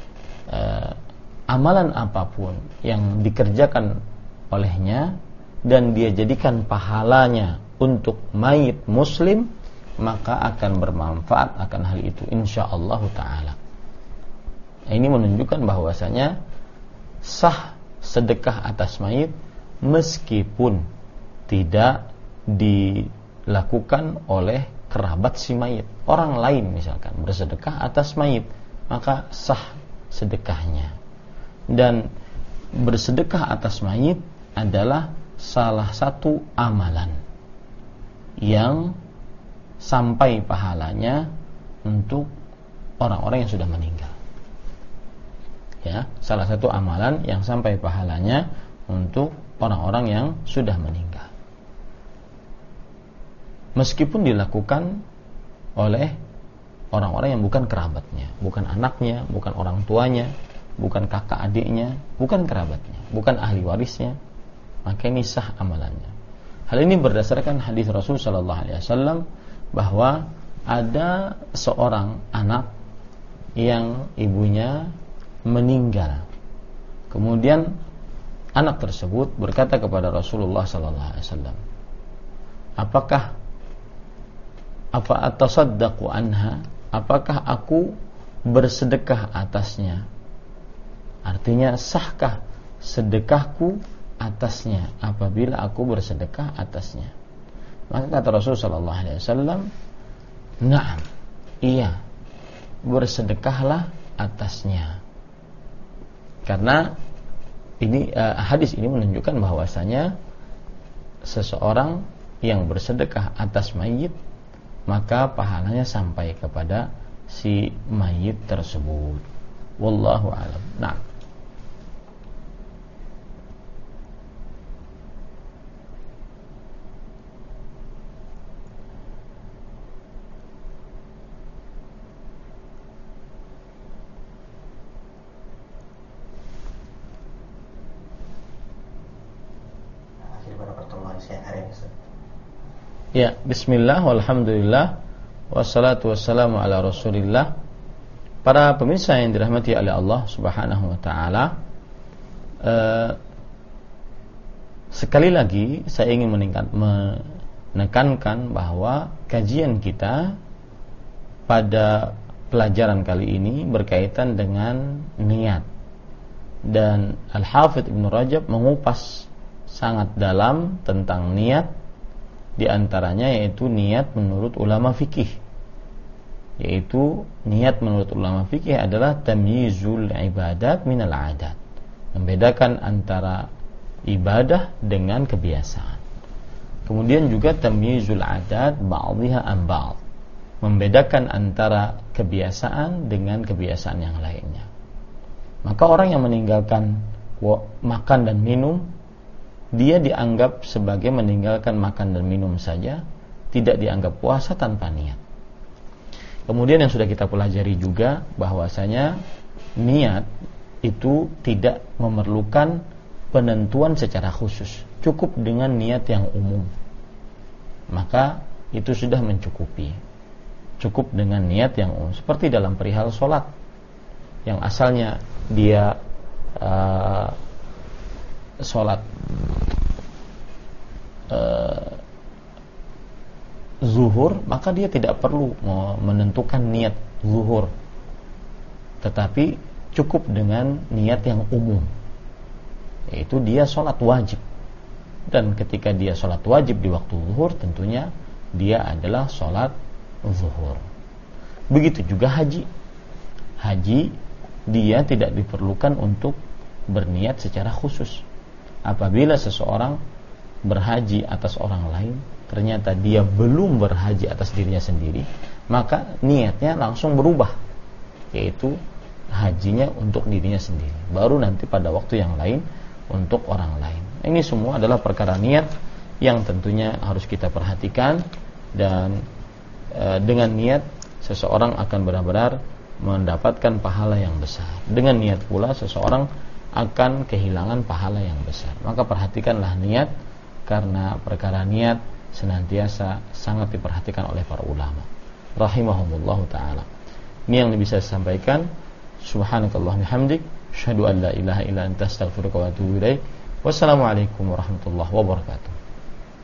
amalan apapun yang dikerjakan olehnya dan dia jadikan pahalanya untuk mayit muslim, maka akan bermanfaat akan hal itu insyaallah taala. Ini menunjukkan bahwasanya sah sedekah atas mayit meskipun tidak dilakukan oleh kerabat si mayit. Orang lain misalkan bersedekah atas mayit, maka sah sedekahnya. Dan bersedekah atas mayit adalah salah satu amalan yang sampai pahalanya untuk orang-orang yang sudah meninggal. Ya, salah satu amalan yang sampai pahalanya untuk orang-orang yang sudah meninggal. Meskipun dilakukan oleh orang-orang yang bukan kerabatnya, bukan anaknya, bukan orang tuanya, bukan kakak adiknya, bukan kerabatnya, bukan ahli warisnya, maka ini sah amalannya. Hal ini berdasarkan hadis Rasul sallallahu alaihi wasallam bahwa ada seorang anak yang ibunya meninggal. Kemudian anak tersebut berkata kepada Rasulullah sallallahu alaihi wasallam, apa atasaddaqu anha? Apakah aku bersedekah atasnya? Artinya, sahkah sedekahku atasnya apabila aku bersedekah atasnya? Maka kata Rasul sallallahu alaihi wasallam, "Na'am, iya, bersedekahlah atasnya." Karena ini hadis ini menunjukkan bahwasanya seseorang yang bersedekah atas mayit, maka pahalanya sampai kepada si mayit tersebut. Wallahu a'lam. Nah, ya, bismillah, walhamdulillah, wassalatu wassalamu ala rasulillah. Para pemirsa yang dirahmati oleh Allah subhanahu wa ta'ala, sekali lagi saya ingin menekankan bahwa kajian kita pada pelajaran kali ini berkaitan dengan niat. Dan Al-Hafidh Ibnu Rajab mengupas sangat dalam tentang niat, di antaranya yaitu niat menurut ulama fikih. Yaitu niat menurut ulama fikih adalah tamyizul ibadat minal adat, membedakan antara ibadah dengan kebiasaan. Kemudian juga tamyizul adat ba'dhiha an ba'd, membedakan antara kebiasaan dengan kebiasaan yang lainnya. Maka orang yang meninggalkan makan dan minum, dia dianggap sebagai meninggalkan makan dan minum saja, tidak dianggap puasa tanpa niat. Kemudian yang sudah kita pelajari juga bahwasanya niat itu tidak memerlukan penentuan secara khusus, cukup dengan niat yang umum, maka itu sudah mencukupi. Cukup dengan niat yang umum, seperti dalam perihal sholat, yang asalnya dia sholat zuhur, maka dia tidak perlu menentukan niat zuhur, tetapi cukup dengan niat yang umum, yaitu dia sholat wajib. Dan ketika dia sholat wajib di waktu zuhur, tentunya dia adalah sholat zuhur. Begitu juga haji. Haji dia tidak diperlukan untuk berniat secara khusus. Apabila seseorang berhaji atas orang lain, ternyata dia belum berhaji atas dirinya sendiri, maka niatnya langsung berubah, yaitu hajinya untuk dirinya sendiri, baru nanti pada waktu yang lain untuk orang lain. Ini semua adalah perkara niat yang tentunya harus kita perhatikan. Dan dengan niat seseorang akan benar-benar mendapatkan pahala yang besar. Dengan niat pula seseorang akan kehilangan pahala yang besar. Maka perhatikanlah niat, karena perkara niat senantiasa sangat diperhatikan oleh para ulama rahimahumullahu ta'ala. Ini yang bisa saya sampaikan. Subhanakallahumma hamdik, asyhadu an la ilaha illa anta, astaghfiruka wa atubu ilaik. Wassalamualaikum warahmatullahi wabarakatuh.